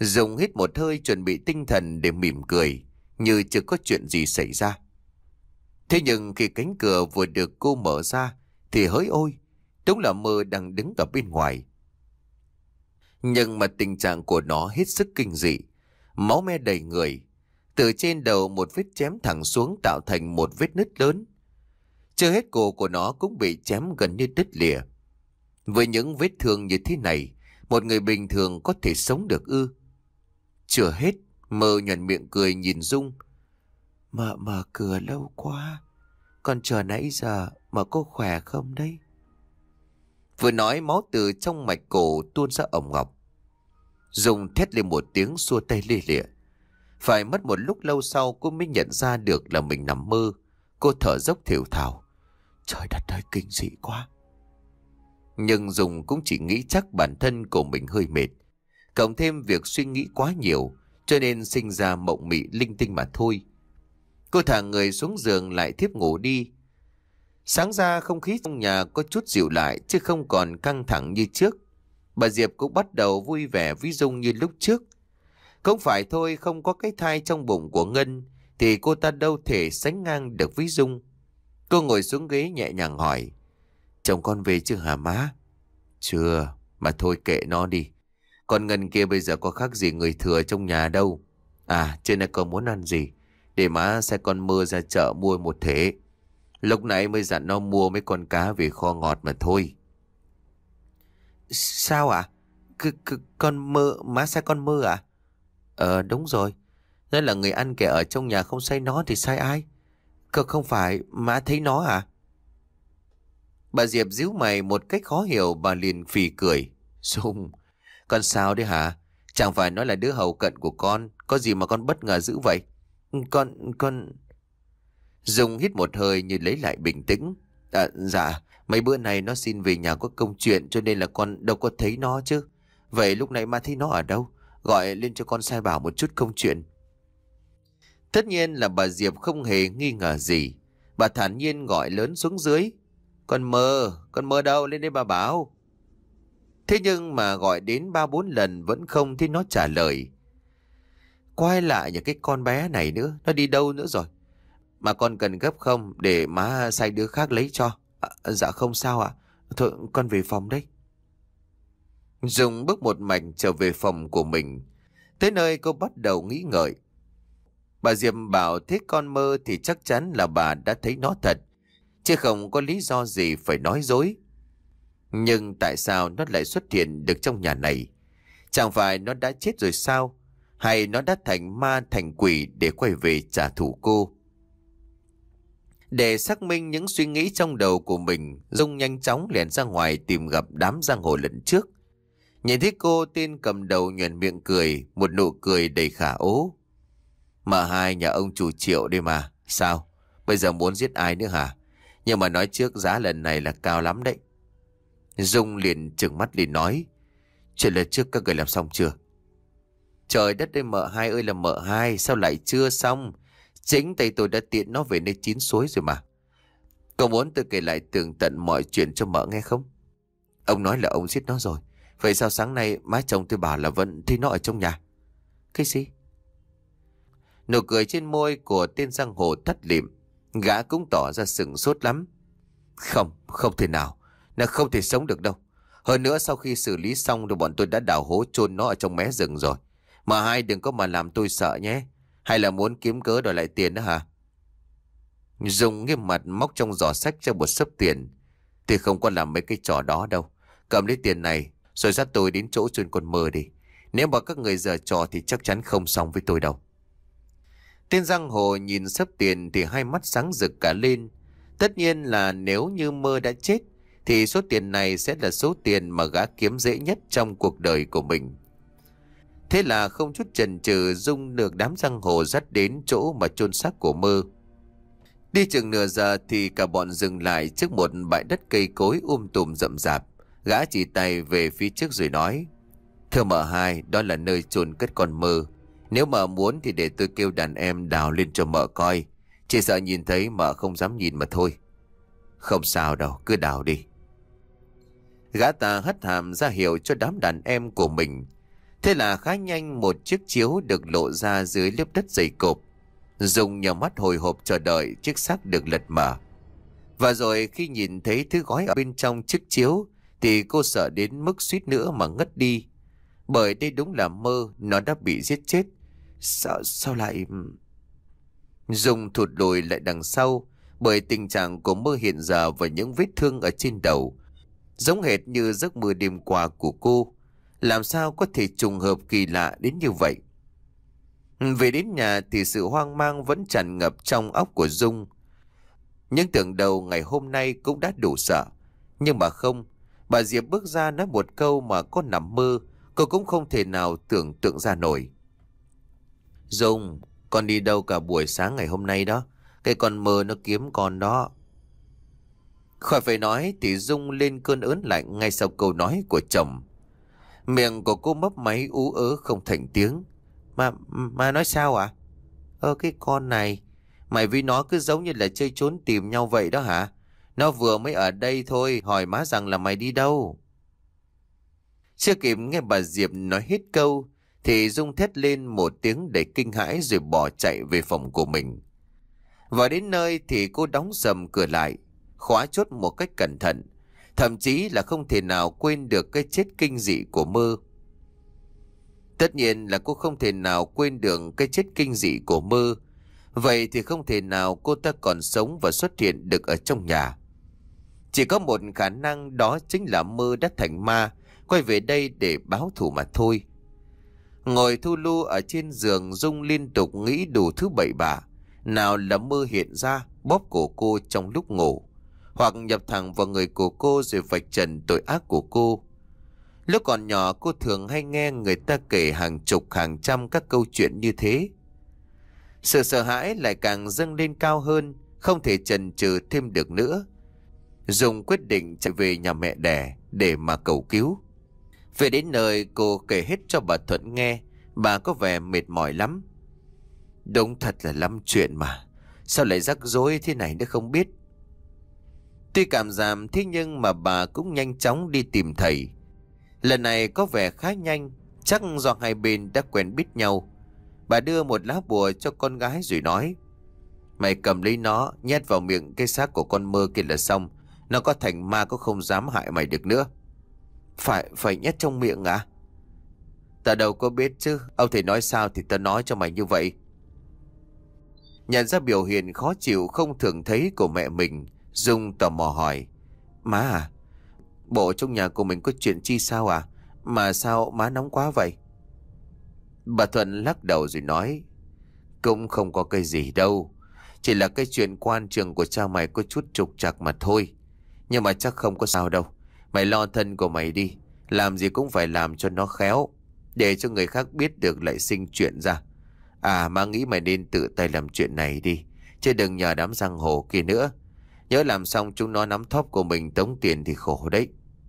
Dùng hít một hơi chuẩn bị tinh thần để mỉm cười, như chưa có chuyện gì xảy ra. Thế nhưng khi cánh cửa vừa được cô mở ra, thì hỡi ôi, đúng là Mơ đang đứng ở bên ngoài. Nhưng mà tình trạng của nó hết sức kinh dị, máu me đầy người, từ trên đầu một vết chém thẳng xuống tạo thành một vết nứt lớn. Chưa hết, cổ của nó cũng bị chém gần như đứt lìa. Với những vết thương như thế này, một người bình thường có thể sống được ư? Chưa hết, Mơ nhoẻn miệng cười nhìn Dung. Mợ mở cửa lâu quá, còn chờ nãy giờ mà cô khỏe không đấy? Vừa nói, máu từ trong mạch cổ tuôn ra ồng ọc. Dung thét lên một tiếng, xua tay lia lịa. Phải mất một lúc lâu sau cô mới nhận ra được là mình nằm mơ. Cô thở dốc thều thào. Trời đất ơi, kinh dị quá. Nhưng Dung cũng chỉ nghĩ chắc bản thân của mình hơi mệt, cộng thêm việc suy nghĩ quá nhiều, cho nên sinh ra mộng mị linh tinh mà thôi. Cô thả người xuống giường lại thiếp ngủ đi. Sáng ra không khí trong nhà có chút dịu lại, chứ không còn căng thẳng như trước. Bà Diệp cũng bắt đầu vui vẻ với Dung như lúc trước. Không phải thôi, không có cái thai trong bụng của Ngân thì cô ta đâu thể sánh ngang được với Dung. Cô ngồi xuống ghế nhẹ nhàng hỏi. Chồng con về chưa hả má? Chưa, mà thôi kệ nó đi. Con Ngân kia bây giờ có khác gì người thừa trong nhà đâu. À, trên này con muốn ăn gì? Để má xe con Mơ ra chợ mua một thể. Lúc nãy mới dặn nó mua mấy con cá về kho ngọt mà thôi. Sao ạ? À? C- con Mơ, má sai con Mơ à? Ờ đúng rồi. Nên là người ăn kẻ ở trong nhà không sai nó thì sai ai? C- không phải má thấy nó à? Bà Diệp díu mày một cách khó hiểu, bà liền phì cười. Dung, con sao đấy hả? Chẳng phải nó là đứa hầu cận của con, có gì mà con bất ngờ dữ vậy? Con, con... Dung hít một hơi như lấy lại bình tĩnh. À, dạ, mấy bữa này nó xin về nhà có công chuyện cho nên là con đâu có thấy nó chứ. Vậy lúc nãy má thấy nó ở đâu? Gọi lên cho con sai bảo một chút công chuyện. Tất nhiên là bà Diệp không hề nghi ngờ gì. Bà thản nhiên gọi lớn xuống dưới. Con Mơ, con Mơ đâu? Lên đây bà bảo. Thế nhưng mà gọi đến ba bốn lần vẫn không thấy nó trả lời. Quay lại những cái con bé này nữa, nó đi đâu nữa rồi? Mà con cần gấp không để má sai đứa khác lấy cho? À, dạ không sao ạ. Thôi con về phòng đấy. Dung bước một mạch trở về phòng của mình. Tới nơi cô bắt đầu nghĩ ngợi. Bà Diệp bảo thế con Mơ thì chắc chắn là bà đã thấy nó thật, chứ không có lý do gì phải nói dối. Nhưng tại sao nó lại xuất hiện được trong nhà này? Chẳng phải nó đã chết rồi sao? Hay nó đã thành ma thành quỷ để quay về trả thù cô? Để xác minh những suy nghĩ trong đầu của mình, Dung nhanh chóng lẻn ra ngoài tìm gặp đám giang hồ lần trước. Nhìn thấy cô, tên cầm đầu nhoẻn miệng cười, một nụ cười đầy khả ố. Mà hai nhà ông chủ Triệu đây mà. Sao? Bây giờ muốn giết ai nữa hả? Nhưng mà nói trước giá lần này là cao lắm đấy. Dung liền trừng mắt liền nói. Chuyện lần trước các người làm xong chưa? Trời đất ơi mợ hai ơi là mợ hai, sao lại chưa xong? Chính tay tôi đã tiện nó về nơi chín suối rồi mà. Cậu muốn tôi kể lại tường tận mọi chuyện cho mợ nghe không? Ông nói là ông giết nó rồi. Vậy sao sáng nay má chồng tôi bảo là vẫn thấy nó ở trong nhà? Cái gì? Nụ cười trên môi của tên giang hồ thắt lịm. Gã cũng tỏ ra sừng sốt lắm. Không, không thể nào. Nó không thể sống được đâu. Hơn nữa sau khi xử lý xong thì bọn tôi đã đào hố chôn nó ở trong mé rừng rồi. Mà hai đừng có mà làm tôi sợ nhé. Hay là muốn kiếm cớ đòi lại tiền đó hả? Dùng nghiêm mặt móc trong giỏ sách ra một xấp tiền. Thì không có làm mấy cái trò đó đâu. Cầm lấy tiền này rồi dắt tôi đến chỗ chôn con Mơ đi. Nếu mà các người giở trò thì chắc chắn không xong với tôi đâu. Tên giang hồ nhìn xấp tiền thì hai mắt sáng rực cả lên. Tất nhiên là nếu như Mơ đã chết thì số tiền này sẽ là số tiền mà gã kiếm dễ nhất trong cuộc đời của mình. Thế là không chút chần chừ, Dung được đám giang hồ dắt đến chỗ mà chôn xác của Mơ. Đi chừng nửa giờ thì cả bọn dừng lại trước một bãi đất cây cối um tùm rậm rạp. Gã chỉ tay về phía trước rồi nói. Thưa mợ hai, đó là nơi chôn cất con Mơ. Nếu mợ muốn thì để tôi kêu đàn em đào lên cho mợ coi. Chỉ sợ nhìn thấy mợ không dám nhìn mà thôi. Không sao đâu, cứ đào đi. Gã ta hất hàm ra hiệu cho đám đàn em của mình. Thế là khá nhanh một chiếc chiếu được lộ ra dưới lớp đất dày cộp. Dung nhờ mắt hồi hộp chờ đợi chiếc xác được lật mở. Và rồi khi nhìn thấy thứ gói ở bên trong chiếc chiếu thì cô sợ đến mức suýt nữa mà ngất đi. Bởi đây đúng là mơ, nó đã bị giết chết. Sao, sao lại... Dung thụt lùi lại đằng sau bởi tình trạng của mơ hiện giờ và những vết thương ở trên đầu giống hệt như giấc mơ đêm qua của cô. Làm sao có thể trùng hợp kỳ lạ đến như vậy? Về đến nhà thì sự hoang mang vẫn tràn ngập trong óc của Dung. Những tưởng đầu ngày hôm nay cũng đã đủ sợ. Nhưng mà không, bà Diệp bước ra nói một câu mà có nằm mơ cô cũng không thể nào tưởng tượng ra nổi. Dung, con đi đâu cả buổi sáng ngày hôm nay đó? Cái con mơ nó kiếm con đó. Khỏi phải nói thì Dung lên cơn ớn lạnh ngay sau câu nói của chồng. Miệng của cô mấp máy ú ớ không thành tiếng. Mà, mà nói sao ạ? À? Ơ cái con này, mày với nó cứ giống như là chơi trốn tìm nhau vậy đó hả? Nó vừa mới ở đây thôi, hỏi má rằng là mày đi đâu? Chưa kịp nghe bà Diệp nói hết câu, thì Dung thét lên một tiếng để kinh hãi rồi bỏ chạy về phòng của mình. Và đến nơi thì cô đóng sầm cửa lại, khóa chốt một cách cẩn thận, thậm chí là không thể nào quên được cái chết kinh dị của Mơ. Tất nhiên là cô không thể nào quên được cái chết kinh dị của Mơ. Vậy thì không thể nào cô ta còn sống và xuất hiện được ở trong nhà. Chỉ có một khả năng, đó chính là Mơ đã thành ma, quay về đây để báo thù mà thôi. Ngồi thu lu ở trên giường, Dung liên tục nghĩ đủ thứ bậy bạ. Nào là Mơ hiện ra bóp cổ cô trong lúc ngủ, hoặc nhập thẳng vào người của cô rồi vạch trần tội ác của cô. Lúc còn nhỏ cô thường hay nghe người ta kể hàng chục hàng trăm các câu chuyện như thế. Sự sợ hãi lại càng dâng lên cao hơn, không thể chần chừ thêm được nữa. Dung quyết định chạy về nhà mẹ đẻ để mà cầu cứu. Về đến nơi cô kể hết cho bà Thuận nghe. Bà có vẻ mệt mỏi lắm. Đúng thật là lắm chuyện mà, sao lại rắc rối thế này nữa không biết. Tuy cảm giảm thế nhưng mà bà cũng nhanh chóng đi tìm thầy. Lần này có vẻ khá nhanh, chắc do hai bên đã quen biết nhau. Bà đưa một lá bùa cho con gái rồi nói: mày cầm lấy nó, nhét vào miệng cái xác của con Mơ kia là xong. Nó có thành ma cũng không dám hại mày được nữa. Phải, phải nhét trong miệng à? Ta đâu có biết chứ, ông thầy nói sao thì ta nói cho mày như vậy. Nhận ra biểu hiện khó chịu không thường thấy của mẹ mình, Dung tò mò hỏi: má à, bộ trong nhà của mình có chuyện chi sao à? Mà sao má nóng quá vậy? Bà Thuận lắc đầu rồi nói: cũng không có cái gì đâu, chỉ là cái chuyện quan trường của cha mày có chút trục trặc mà thôi. Nhưng mà chắc không có sao đâu. Mày lo thân của mày đi, làm gì cũng phải làm cho nó khéo, để cho người khác biết được lại sinh chuyện ra. À má nghĩ mày nên tự tay làm chuyện này đi, chứ đừng nhờ đám giang hồ kia nữa. Nhớ làm xong chúng nó nắm thóp của mình tống tiền thì khổ đấy.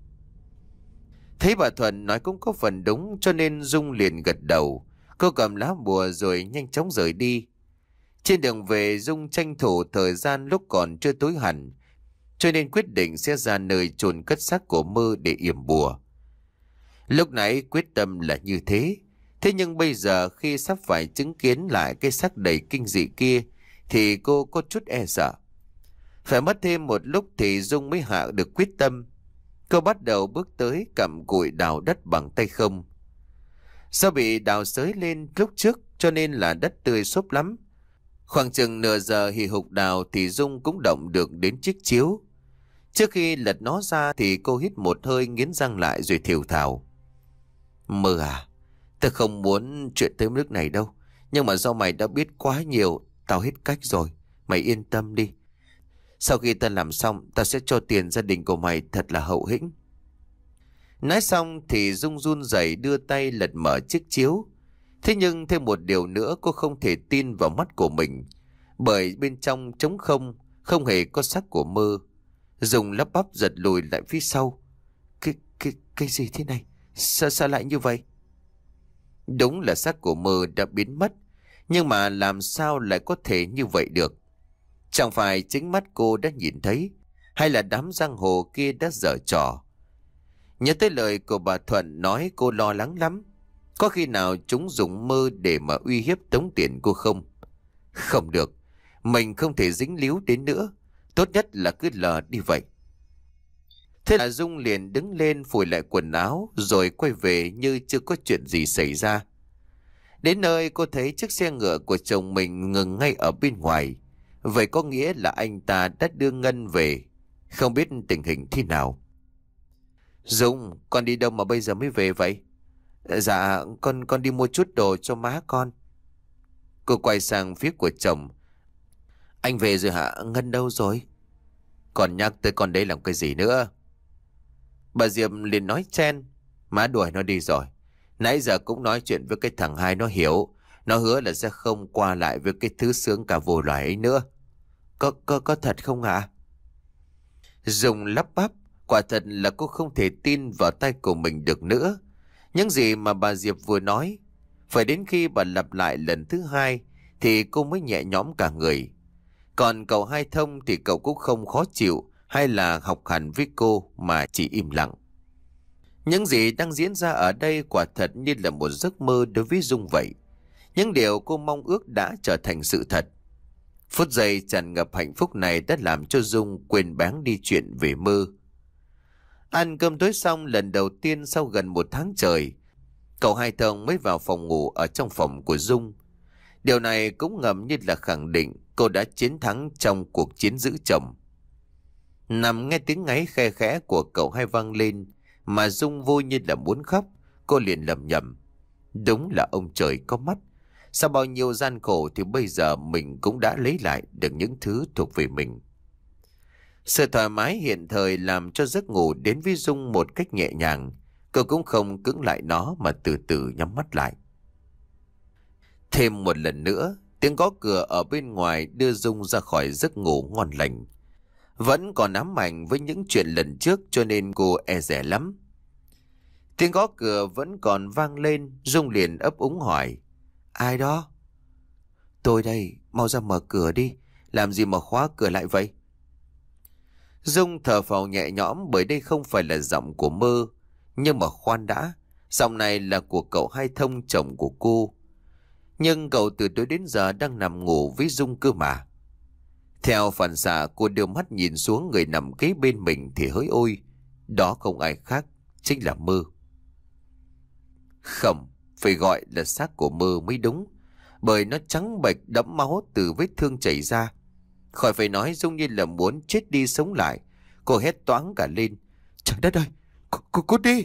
Thấy bà Thuận nói cũng có phần đúng, cho nên Dung liền gật đầu. Cô cầm lá bùa rồi nhanh chóng rời đi. Trên đường về, Dung tranh thủ thời gian lúc còn chưa tối hẳn, cho nên quyết định sẽ ra nơi chôn cất xác của Mơ để yểm bùa. Lúc nãy quyết tâm là như thế, thế nhưng bây giờ khi sắp phải chứng kiến lại cái xác đầy kinh dị kia thì cô có chút e sợ. Phải mất thêm một lúc thì Dung mới hạ được quyết tâm. Cô bắt đầu bước tới cặm cụi đào đất bằng tay không. Do bị đào xới lên lúc trước cho nên là đất tươi xốp lắm. Khoảng chừng nửa giờ hì hục đào thì Dung cũng động được đến chiếc chiếu. Trước khi lật nó ra thì cô hít một hơi nghiến răng lại rồi thều thào: Mơ à, tao không muốn chuyện tới nước này đâu. Nhưng mà do mày đã biết quá nhiều, tao hết cách rồi. Mày yên tâm đi. Sau khi tao làm xong, tao sẽ cho tiền gia đình của mày thật là hậu hĩnh. Nói xong thì Dung run rẩy đưa tay lật mở chiếc chiếu. Thế nhưng thêm một điều nữa cô không thể tin vào mắt của mình. Bởi bên trong trống không, không hề có xác của Mơ. Dung lắp bắp giật lùi lại phía sau. Cái, cái, cái gì thế này? Sao, sao lại như vậy? Đúng là xác của Mơ đã biến mất. Nhưng mà làm sao lại có thể như vậy được? Chẳng phải chính mắt cô đã nhìn thấy, hay là đám giang hồ kia đã giở trò? Nhớ tới lời của bà Thuận nói cô lo lắng lắm. Có khi nào chúng dùng mơ để mà uy hiếp tống tiền cô không? Không được, mình không thể dính líu đến nữa. Tốt nhất là cứ lờ đi vậy. Thế là Dung liền đứng lên phủi lại quần áo rồi quay về như chưa có chuyện gì xảy ra. Đến nơi cô thấy chiếc xe ngựa của chồng mình ngừng ngay ở bên ngoài. Vậy có nghĩa là anh ta đã đưa Ngân về. Không biết tình hình thế nào. Dung, con đi đâu mà bây giờ mới về vậy? Dạ, con con đi mua chút đồ cho má con. Cô quay sang phía của chồng. Anh về rồi hả? Ngân đâu rồi? Còn nhắc tới con đấy làm cái gì nữa? Bà Diệp liền nói chen. Má đuổi nó đi rồi. Nãy giờ cũng nói chuyện với cái thằng hai nó hiểu. Nó hứa là sẽ không qua lại với cái thứ sướng cả vô loài ấy nữa. Có, có, có thật không ạ? Dùng lắp bắp. Quả thật là cô không thể tin vào tay của mình được nữa. Những gì mà bà Diệp vừa nói, phải đến khi bà lặp lại lần thứ hai thì cô mới nhẹ nhõm cả người. Còn cậu Hai Thông thì cậu cũng không khó chịu hay là học hẳn với cô mà chỉ im lặng. Những gì đang diễn ra ở đây quả thật như là một giấc mơ đối với Dung vậy. Những điều cô mong ước đã trở thành sự thật. Phút giây tràn ngập hạnh phúc này đã làm cho Dung quên bén đi chuyện về mơ. Ăn cơm tối xong lần đầu tiên sau gần một tháng trời, cậu Hai Thông mới vào phòng ngủ ở trong phòng của Dung. Điều này cũng ngầm như là khẳng định cô đã chiến thắng trong cuộc chiến giữ chồng. Nằm nghe tiếng ngáy khe khẽ của cậu Hai vang lên mà Dung vui như là muốn khóc. Cô liền lẩm nhẩm. Đúng là ông trời có mắt. Sau bao nhiêu gian khổ thì bây giờ mình cũng đã lấy lại được những thứ thuộc về mình. Sự thoải mái hiện thời làm cho giấc ngủ đến với Dung một cách nhẹ nhàng. Cô cũng không cưỡng lại nó mà từ từ nhắm mắt lại. Thêm một lần nữa, tiếng gõ cửa ở bên ngoài đưa Dung ra khỏi giấc ngủ ngon lành. Vẫn còn ám ảnh với những chuyện lần trước cho nên cô e dè lắm. Tiếng gõ cửa vẫn còn vang lên, Dung liền ấp úng hỏi. Ai đó? Tôi đây, mau ra mở cửa đi. Làm gì mà khóa cửa lại vậy? Dung thở phào nhẹ nhõm bởi đây không phải là giọng của mơ. Nhưng mà khoan đã, giọng này là của cậu Hai Thông, chồng của cô. Nhưng cậu từ tối đến giờ đang nằm ngủ với Dung cơ mà. Theo phản xạ cô đưa mắt nhìn xuống người nằm kế bên mình thì hỡi ôi. Đó không ai khác, chính là Mơ. Không, phải gọi là xác của Mơ mới đúng. Bởi nó trắng bệch đẫm máu từ vết thương chảy ra. Khỏi phải nói Dung như là muốn chết đi sống lại. Cô hét toáng cả lên. Trời đất ơi, cô, cô, cô đi.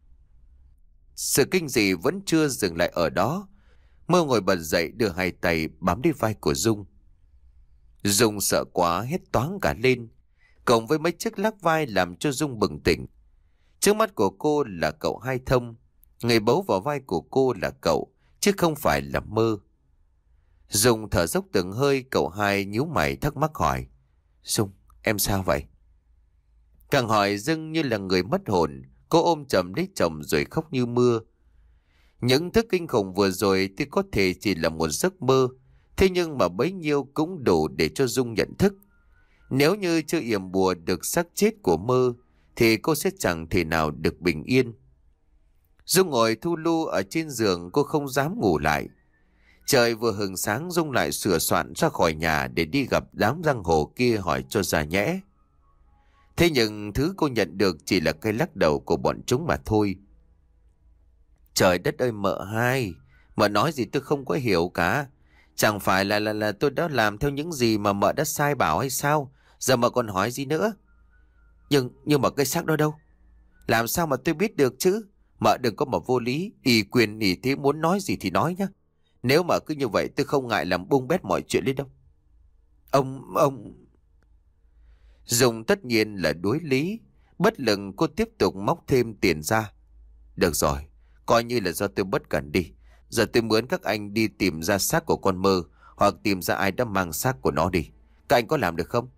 Sự kinh dị vẫn chưa dừng lại ở đó. Mơ ngồi bật dậy đưa hai tay bám đi vai của Dung. Dung sợ quá hét toáng cả lên. Cộng với mấy chiếc lắc vai làm cho Dung bừng tỉnh. Trước mắt của cô là cậu Hai Thông. Người bấu vào vai của cô là cậu, chứ không phải là Mơ. Dung thở dốc từng hơi, cậu Hai nhíu mày thắc mắc hỏi. Dung, em sao vậy? Càng hỏi dưng như là người mất hồn. Cô ôm chầm lấy chồng rồi khóc như mưa. Những thức kinh khủng vừa rồi thì có thể chỉ là một giấc mơ. Thế nhưng mà bấy nhiêu cũng đủ để cho Dung nhận thức. Nếu như chưa yểm bùa được xác chết của Mơ thì cô sẽ chẳng thể nào được bình yên. Dung ngồi thu lu ở trên giường, cô không dám ngủ lại. Trời vừa hừng sáng, Dung lại sửa soạn ra khỏi nhà để đi gặp đám giang hồ kia hỏi cho ra nhẽ. Thế nhưng thứ cô nhận được chỉ là cái lắc đầu của bọn chúng mà thôi. Trời đất ơi mợ hai, mợ nói gì tôi không có hiểu cả. Chẳng phải là là là tôi đã làm theo những gì mà mợ đã sai bảo hay sao? Giờ mợ còn hỏi gì nữa? Nhưng nhưng mà cái xác đó đâu? Làm sao mà tôi biết được chứ? Mợ đừng có mà vô lý, ỷ quyền ỷ thế, muốn nói gì thì nói nhá. Nếu mà cứ như vậy tôi không ngại làm bung bét mọi chuyện lên đâu. Ông, ông... Dùng tất nhiên là đối lý. Bất lực cô tiếp tục móc thêm tiền ra. Được rồi, coi như là do tôi bất cẩn đi. Giờ tôi mướn các anh đi tìm ra xác của con Mơ, hoặc tìm ra ai đã mang xác của nó đi. Các anh có làm được không?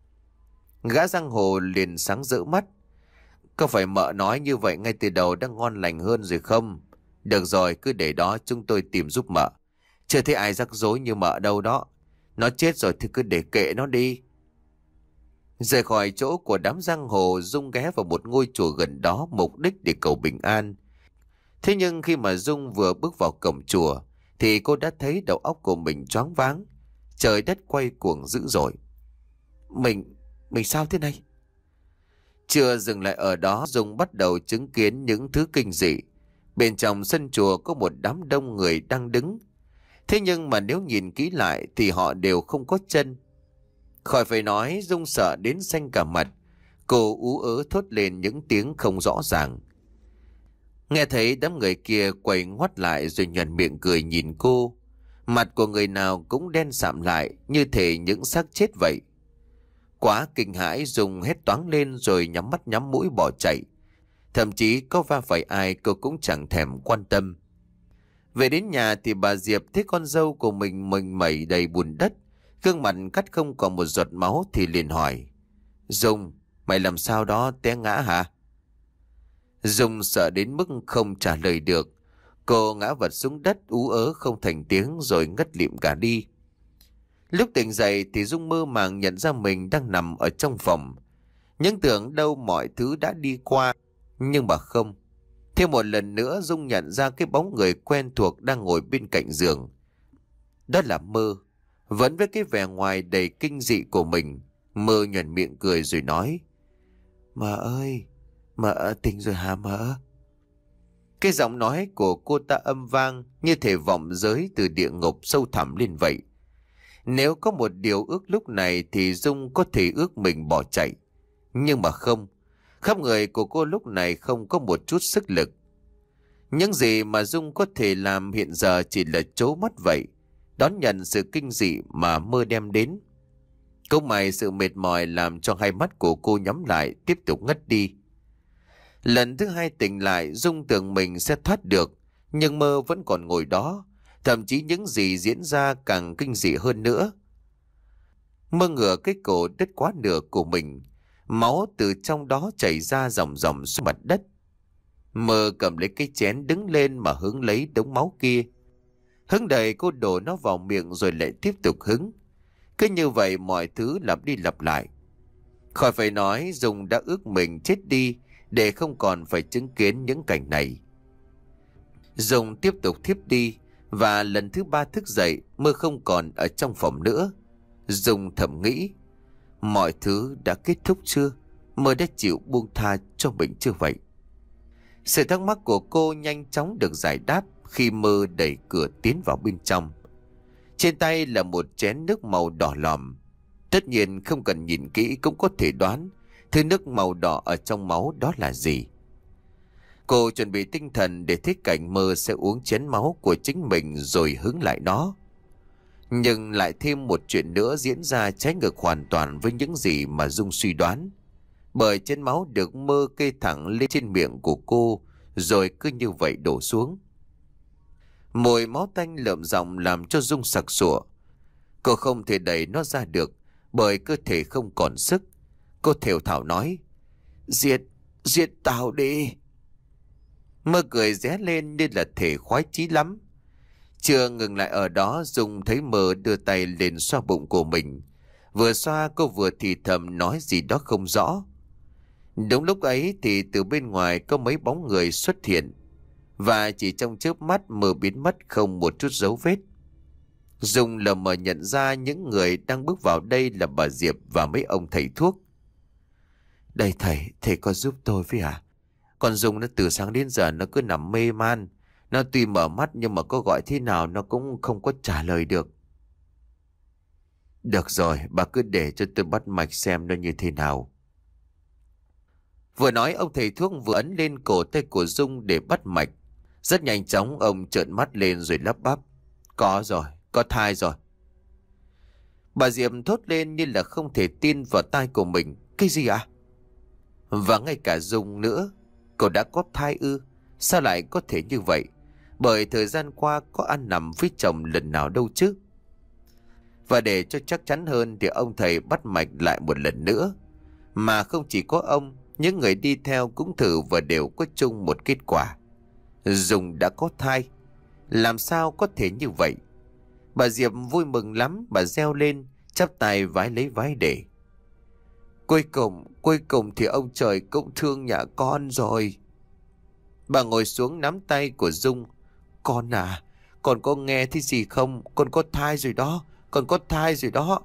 Gã giang hồ liền sáng rỡ mắt. Có phải mợ nói như vậy ngay từ đầu đã ngon lành hơn rồi không? Được rồi, cứ để đó chúng tôi tìm giúp mợ. Chưa thấy ai rắc rối như mợ đâu đó. Nó chết rồi thì cứ để kệ nó đi. Rời khỏi chỗ của đám giang hồ, Dung ghé vào một ngôi chùa gần đó mục đích để cầu bình an. Thế nhưng khi mà Dung vừa bước vào cổng chùa thì cô đã thấy đầu óc của mình choáng váng. Trời đất quay cuồng dữ dội. Mình, mình sao thế này? Chưa dừng lại ở đó, Dung bắt đầu chứng kiến những thứ kinh dị. Bên trong sân chùa có một đám đông người đang đứng. Thế nhưng mà nếu nhìn kỹ lại thì họ đều không có chân. Khỏi phải nói, Dung sợ đến xanh cả mặt. Cô ú ớ thốt lên những tiếng không rõ ràng. Nghe thấy đám người kia quay ngoắt lại rồi nhoẻn miệng cười nhìn cô. Mặt của người nào cũng đen sạm lại, như thể những xác chết vậy. Quá kinh hãi, Dung hét toáng lên rồi nhắm mắt nhắm mũi bỏ chạy. Thậm chí có va phải ai cô cũng chẳng thèm quan tâm. Về đến nhà thì bà Diệp thấy con dâu của mình mình mẩy đầy bùn đất, gương mặt cắt không còn một giọt máu thì liền hỏi: Dung, mày làm sao đó, té ngã hả? Dung sợ đến mức không trả lời được. Cô ngã vật xuống đất ú ớ không thành tiếng rồi ngất lịm cả đi. Lúc tỉnh dậy thì Dung mơ màng nhận ra mình đang nằm ở trong phòng. Nhưng tưởng đâu mọi thứ đã đi qua. Nhưng mà không. Thêm một lần nữa Dung nhận ra cái bóng người quen thuộc đang ngồi bên cạnh giường. Đó là Mơ. Vẫn với cái vẻ ngoài đầy kinh dị của mình. Mơ nhoẻn miệng cười rồi nói: Mợ ơi, mợ tỉnh rồi hả mợ? Cái giọng nói của cô ta âm vang như thể vọng giới từ địa ngục sâu thẳm lên vậy. Nếu có một điều ước lúc này thì Dung có thể ước mình bỏ chạy. Nhưng mà không. Khắp người của cô lúc này không có một chút sức lực. Những gì mà Dung có thể làm hiện giờ chỉ là trố mắt vậy, đón nhận sự kinh dị mà Mơ đem đến. Cũng may sự mệt mỏi làm cho hai mắt của cô nhắm lại, tiếp tục ngất đi. Lần thứ hai tỉnh lại, Dung tưởng mình sẽ thoát được, nhưng Mơ vẫn còn ngồi đó. Thậm chí những gì diễn ra càng kinh dị hơn nữa. Mơ ngửa cái cổ đứt quá nửa của mình, máu từ trong đó chảy ra ròng ròng xuống mặt đất. Mơ cầm lấy cái chén đứng lên mà hứng lấy đống máu kia. Hứng đầy cô đổ nó vào miệng rồi lại tiếp tục hứng. Cứ như vậy mọi thứ lặp đi lặp lại. Khỏi phải nói, Dung đã ước mình chết đi để không còn phải chứng kiến những cảnh này. Dung tiếp tục thiếp đi. Và lần thứ ba thức dậy, Mơ không còn ở trong phòng nữa. Dung thầm nghĩ: mọi thứ đã kết thúc chưa? Mơ đã chịu buông tha cho mình chưa vậy? Sự thắc mắc của cô nhanh chóng được giải đáp khi Mơ đẩy cửa tiến vào bên trong. Trên tay là một chén nước màu đỏ lòm. Tất nhiên không cần nhìn kỹ cũng có thể đoán thứ nước màu đỏ ở trong máu đó là gì. Cô chuẩn bị tinh thần để thấy cảnh Mơ sẽ uống chén máu của chính mình rồi hứng lại nó. Nhưng lại thêm một chuyện nữa diễn ra trái ngược hoàn toàn với những gì mà Dung suy đoán. Bởi chén máu được Mơ kê thẳng lên trên miệng của cô rồi cứ như vậy đổ xuống. Mùi máu tanh lợm giọng làm cho Dung sặc sụa. Cô không thể đẩy nó ra được bởi cơ thể không còn sức. Cô thều thào nói: Giết, giết tao đi. Mơ cười ré lên như là thể khoái chí lắm. Chưa ngừng lại ở đó, Dung thấy Mơ đưa tay lên xoa bụng của mình. Vừa xoa cô vừa thì thầm nói gì đó không rõ. Đúng lúc ấy thì từ bên ngoài có mấy bóng người xuất hiện. Và chỉ trong chớp mắt Mơ biến mất không một chút dấu vết. Dung lờ mờ nhận ra những người đang bước vào đây là bà Diệp và mấy ông thầy thuốc. Đây thầy, thầy có giúp tôi với à? Con Dung nó từ sáng đến giờ nó cứ nằm mê man. Nó tuy mở mắt nhưng mà có gọi thế nào nó cũng không có trả lời được. Được rồi, bà cứ để cho tôi bắt mạch xem nó như thế nào. Vừa nói ông thầy thuốc vừa ấn lên cổ tay của Dung để bắt mạch. Rất nhanh chóng ông trợn mắt lên rồi lắp bắp: Có rồi, có thai rồi. Bà Diệp thốt lên như là không thể tin vào tai của mình. Cái gì ạ? À? Và ngay cả Dung nữa. Cậu đã có thai ư? Sao lại có thể như vậy? Bởi thời gian qua có ăn nằm với chồng lần nào đâu chứ. Và để cho chắc chắn hơn thì ông thầy bắt mạch lại một lần nữa. Mà không chỉ có ông, những người đi theo cũng thử và đều có chung một kết quả. Dung đã có thai. Làm sao có thể như vậy? Bà Diệp vui mừng lắm, bà reo lên, chắp tay vái lấy vái để. Cuối cùng, cuối cùng thì ông trời cũng thương nhà con rồi. Bà ngồi xuống nắm tay của Dung. Con à, con có nghe thấy gì không? Con có thai rồi đó, con có thai rồi đó.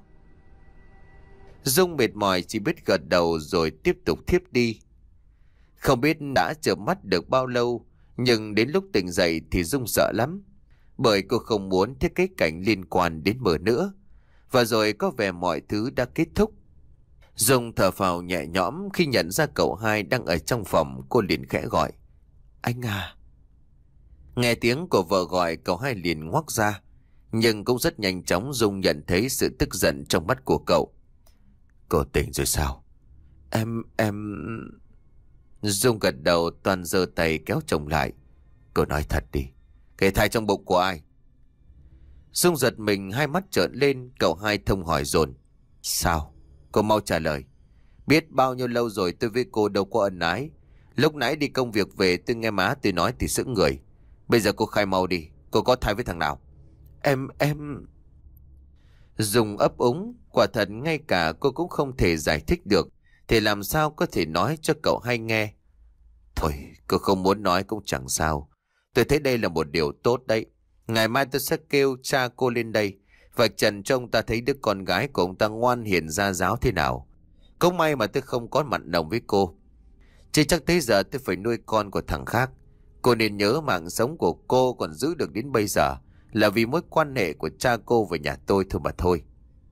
Dung mệt mỏi chỉ biết gật đầu rồi tiếp tục thiếp đi. Không biết đã chợp mắt được bao lâu, nhưng đến lúc tỉnh dậy thì Dung sợ lắm. Bởi cô không muốn thấy cái cảnh liên quan đến Mơ nữa. Và rồi có vẻ mọi thứ đã kết thúc. Dung thở phào nhẹ nhõm khi nhận ra cậu hai đang ở trong phòng. Cô liền khẽ gọi. Anh à. Nghe tiếng của vợ gọi, cậu hai liền ngoác ra. Nhưng cũng rất nhanh chóng Dung nhận thấy sự tức giận trong mắt của cậu. Cô tỉnh rồi sao? Em, em... Dung gật đầu, toàn giơ tay kéo chồng lại. Cô nói thật đi, cái thai trong bụng của ai? Dung giật mình, hai mắt trợn lên. Cậu hai thông hỏi dồn. Sao? Cô mau trả lời. Biết bao nhiêu lâu rồi tôi với cô đâu có ân ái. Lúc nãy đi công việc về tôi nghe má tôi nói thì sững người. Bây giờ cô khai mau đi, cô có thai với thằng nào? Em, em... Dung ấp úng. Quả thật ngay cả cô cũng không thể giải thích được, thì làm sao có thể nói cho cậu hay nghe. Thôi, cô không muốn nói cũng chẳng sao. Tôi thấy đây là một điều tốt đấy. Ngày mai tôi sẽ kêu cha cô lên đây và trần cho ông ta thấy đứa con gái của ông ta ngoan hiền gia giáo thế nào. Không may mà tôi không có mặn nồng với cô, chứ chắc tới giờ tôi phải nuôi con của thằng khác. Cô nên nhớ mạng sống của cô còn giữ được đến bây giờ là vì mối quan hệ của cha cô và nhà tôi thôi mà thôi.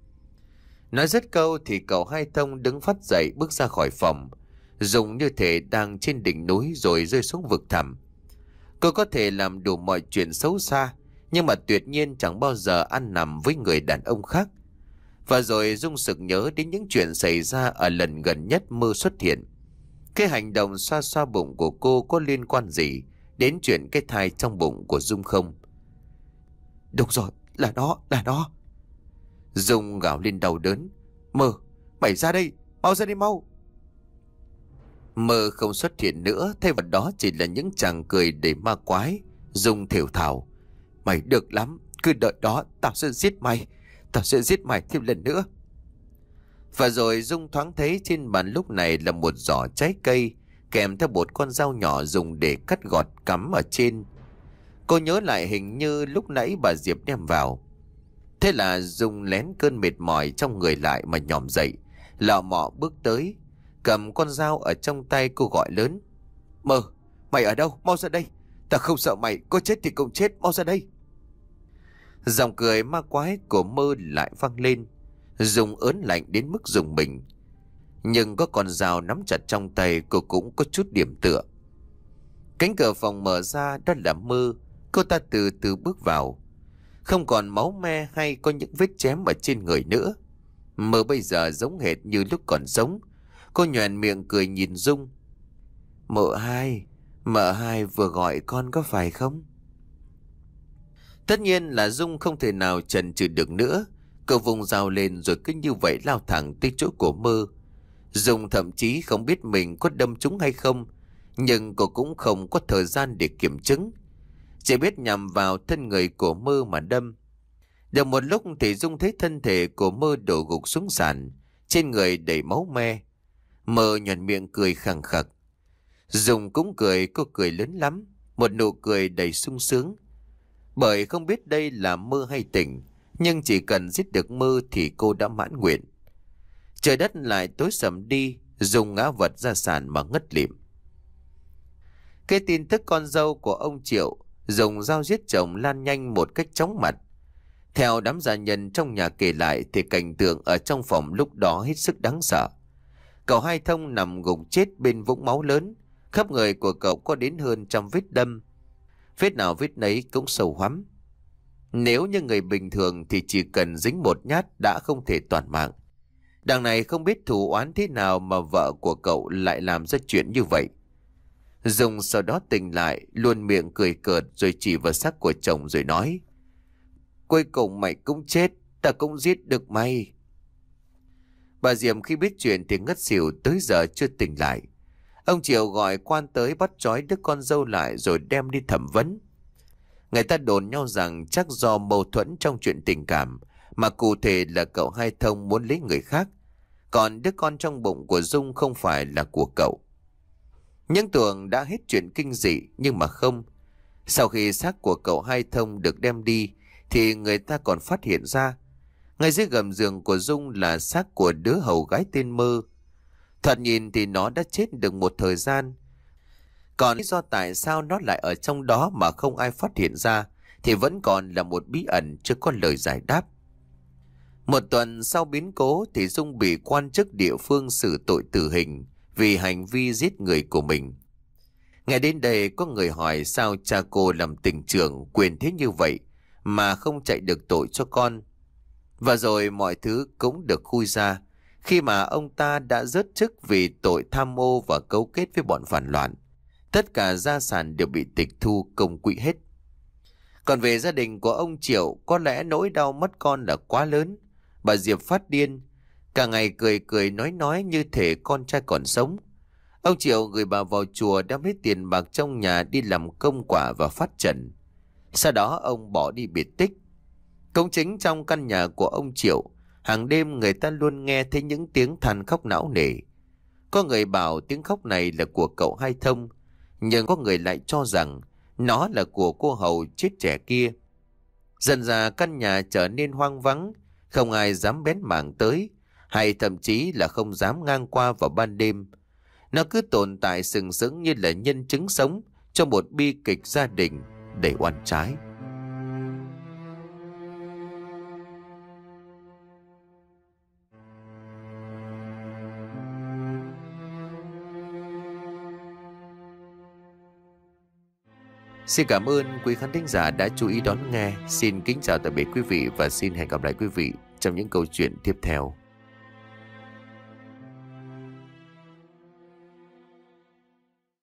Nói dứt câu thì cậu hai Thông đứng phắt dậy bước ra khỏi phòng. Dung như thể đang trên đỉnh núi rồi rơi xuống vực thẳm. Cô có thể làm đủ mọi chuyện xấu xa, nhưng mà tuyệt nhiên chẳng bao giờ ăn nằm với người đàn ông khác. Và rồi Dung sực nhớ đến những chuyện xảy ra ở lần gần nhất Mơ xuất hiện. Cái hành động xoa xoa bụng của cô có liên quan gì đến chuyện cái thai trong bụng của Dung không? Đúng rồi, là nó, là nó. Dung gào lên đau đớn. Mơ, mày ra đây, mau ra đây mau. Mơ không xuất hiện nữa, thay vào đó chỉ là những chàng cười đầy ma quái. Dung thều thào. Mày được lắm, cứ đợi đó, tao sẽ giết mày. Tao sẽ giết mày thêm lần nữa. Và rồi Dung thoáng thấy trên bàn lúc này là một giỏ trái cây, kèm theo một con dao nhỏ dùng để cắt gọt cắm ở trên. Cô nhớ lại hình như lúc nãy bà Diệp đem vào. Thế là Dung lén cơn mệt mỏi trong người lại mà nhòm dậy, lọ mọ bước tới, cầm con dao ở trong tay. Cô gọi lớn. Mơ, mày ở đâu? Mau ra đây. Ta không sợ mày, có chết thì cũng chết, mau ra đây. Giọng cười ma quái của Mơ lại vang lên. Dung ớn lạnh đến mức rùng mình. Nhưng có con dao nắm chặt trong tay, cô cũng có chút điểm tựa. Cánh cửa phòng mở ra, đó là Mơ. Cô ta từ từ bước vào. Không còn máu me hay có những vết chém ở trên người nữa. Mơ bây giờ giống hệt như lúc còn sống. Cô nhoẻn miệng cười nhìn Dung. Mợ hai, mợ hai vừa gọi con có phải không? Tất nhiên là Dung không thể nào chần chừ được nữa. Cô vùng dao lên rồi cứ như vậy lao thẳng tới chỗ của Mơ. Dung thậm chí không biết mình có đâm trúng hay không, nhưng cô cũng không có thời gian để kiểm chứng. Chỉ biết nhằm vào thân người của Mơ mà đâm. Được một lúc thì Dung thấy thân thể của Mơ đổ gục xuống sàn, trên người đầy máu me. Mơ nhoẻn miệng cười khẳng khặc. Dung cũng cười, cô cười lớn lắm, một nụ cười đầy sung sướng. Bởi không biết đây là mơ hay tỉnh, nhưng chỉ cần giết được Mơ thì cô đã mãn nguyện. Trời đất lại tối sầm đi, Dung ngã vật ra sàn mà ngất lịm. Cái tin tức con dâu của ông Triệu dùng dao giết chồng lan nhanh một cách chóng mặt. Theo đám gia nhân trong nhà kể lại thì cảnh tượng ở trong phòng lúc đó hết sức đáng sợ. Cậu hai Thông nằm gục chết bên vũng máu lớn, khắp người của cậu có đến hơn trăm vết đâm. Vết nào vết nấy cũng sâu hoắm. Nếu như người bình thường thì chỉ cần dính một nhát đã không thể toàn mạng. Đằng này không biết thù oán thế nào mà vợ của cậu lại làm ra chuyện như vậy. Dung sau đó tỉnh lại, luôn miệng cười cợt rồi chỉ vào xác của chồng rồi nói. Cuối cùng mày cũng chết, ta cũng giết được mày. Bà Diệm khi biết chuyện thì ngất xỉu tới giờ chưa tỉnh lại. Ông Triệu gọi quan tới bắt trói đứa con dâu lại rồi đem đi thẩm vấn. Người ta đồn nhau rằng chắc do mâu thuẫn trong chuyện tình cảm, mà cụ thể là cậu hai Thông muốn lấy người khác. Còn đứa con trong bụng của Dung không phải là của cậu. Những tưởng đã hết chuyện kinh dị nhưng mà không. Sau khi xác của cậu Hai Thông được đem đi thì người ta còn phát hiện ra ngay dưới gầm giường của Dung là xác của đứa hầu gái tên Mơ. Thoạt nhìn thì nó đã chết được một thời gian. Còn lý do tại sao nó lại ở trong đó mà không ai phát hiện ra thì vẫn còn là một bí ẩn chưa có lời giải đáp. Một tuần sau biến cố thì Dung bị quan chức địa phương xử tội tử hình vì hành vi giết người của mình. Nghe đến đây có người hỏi sao cha cô làm tỉnh trưởng quyền thế như vậy mà không chạy được tội cho con. Và rồi mọi thứ cũng được khui ra khi mà ông ta đã rớt chức vì tội tham ô và cấu kết với bọn phản loạn. Tất cả gia sản đều bị tịch thu công quỹ hết. Còn về gia đình của ông Triệu, có lẽ nỗi đau mất con là quá lớn. Bà Diệp phát điên, cả ngày cười cười nói nói như thể con trai còn sống. Ông Triệu gửi bà vào chùa đem hết tiền bạc trong nhà đi làm công quả và phát trần. Sau đó ông bỏ đi biệt tích. Cũng chính trong căn nhà của ông Triệu, hàng đêm người ta luôn nghe thấy những tiếng than khóc não nề. Có người bảo tiếng khóc này là của cậu Hai Thông, nhưng có người lại cho rằng nó là của cô hầu chết trẻ kia. Dần ra căn nhà trở nên hoang vắng, không ai dám bén mảng tới, hay thậm chí là không dám ngang qua vào ban đêm. Nó cứ tồn tại sừng sững như là nhân chứng sống trong một bi kịch gia đình đầy oan trái. Xin cảm ơn quý khán thính giả đã chú ý đón nghe. Xin kính chào tạm biệt quý vị và xin hẹn gặp lại quý vị trong những câu chuyện tiếp theo.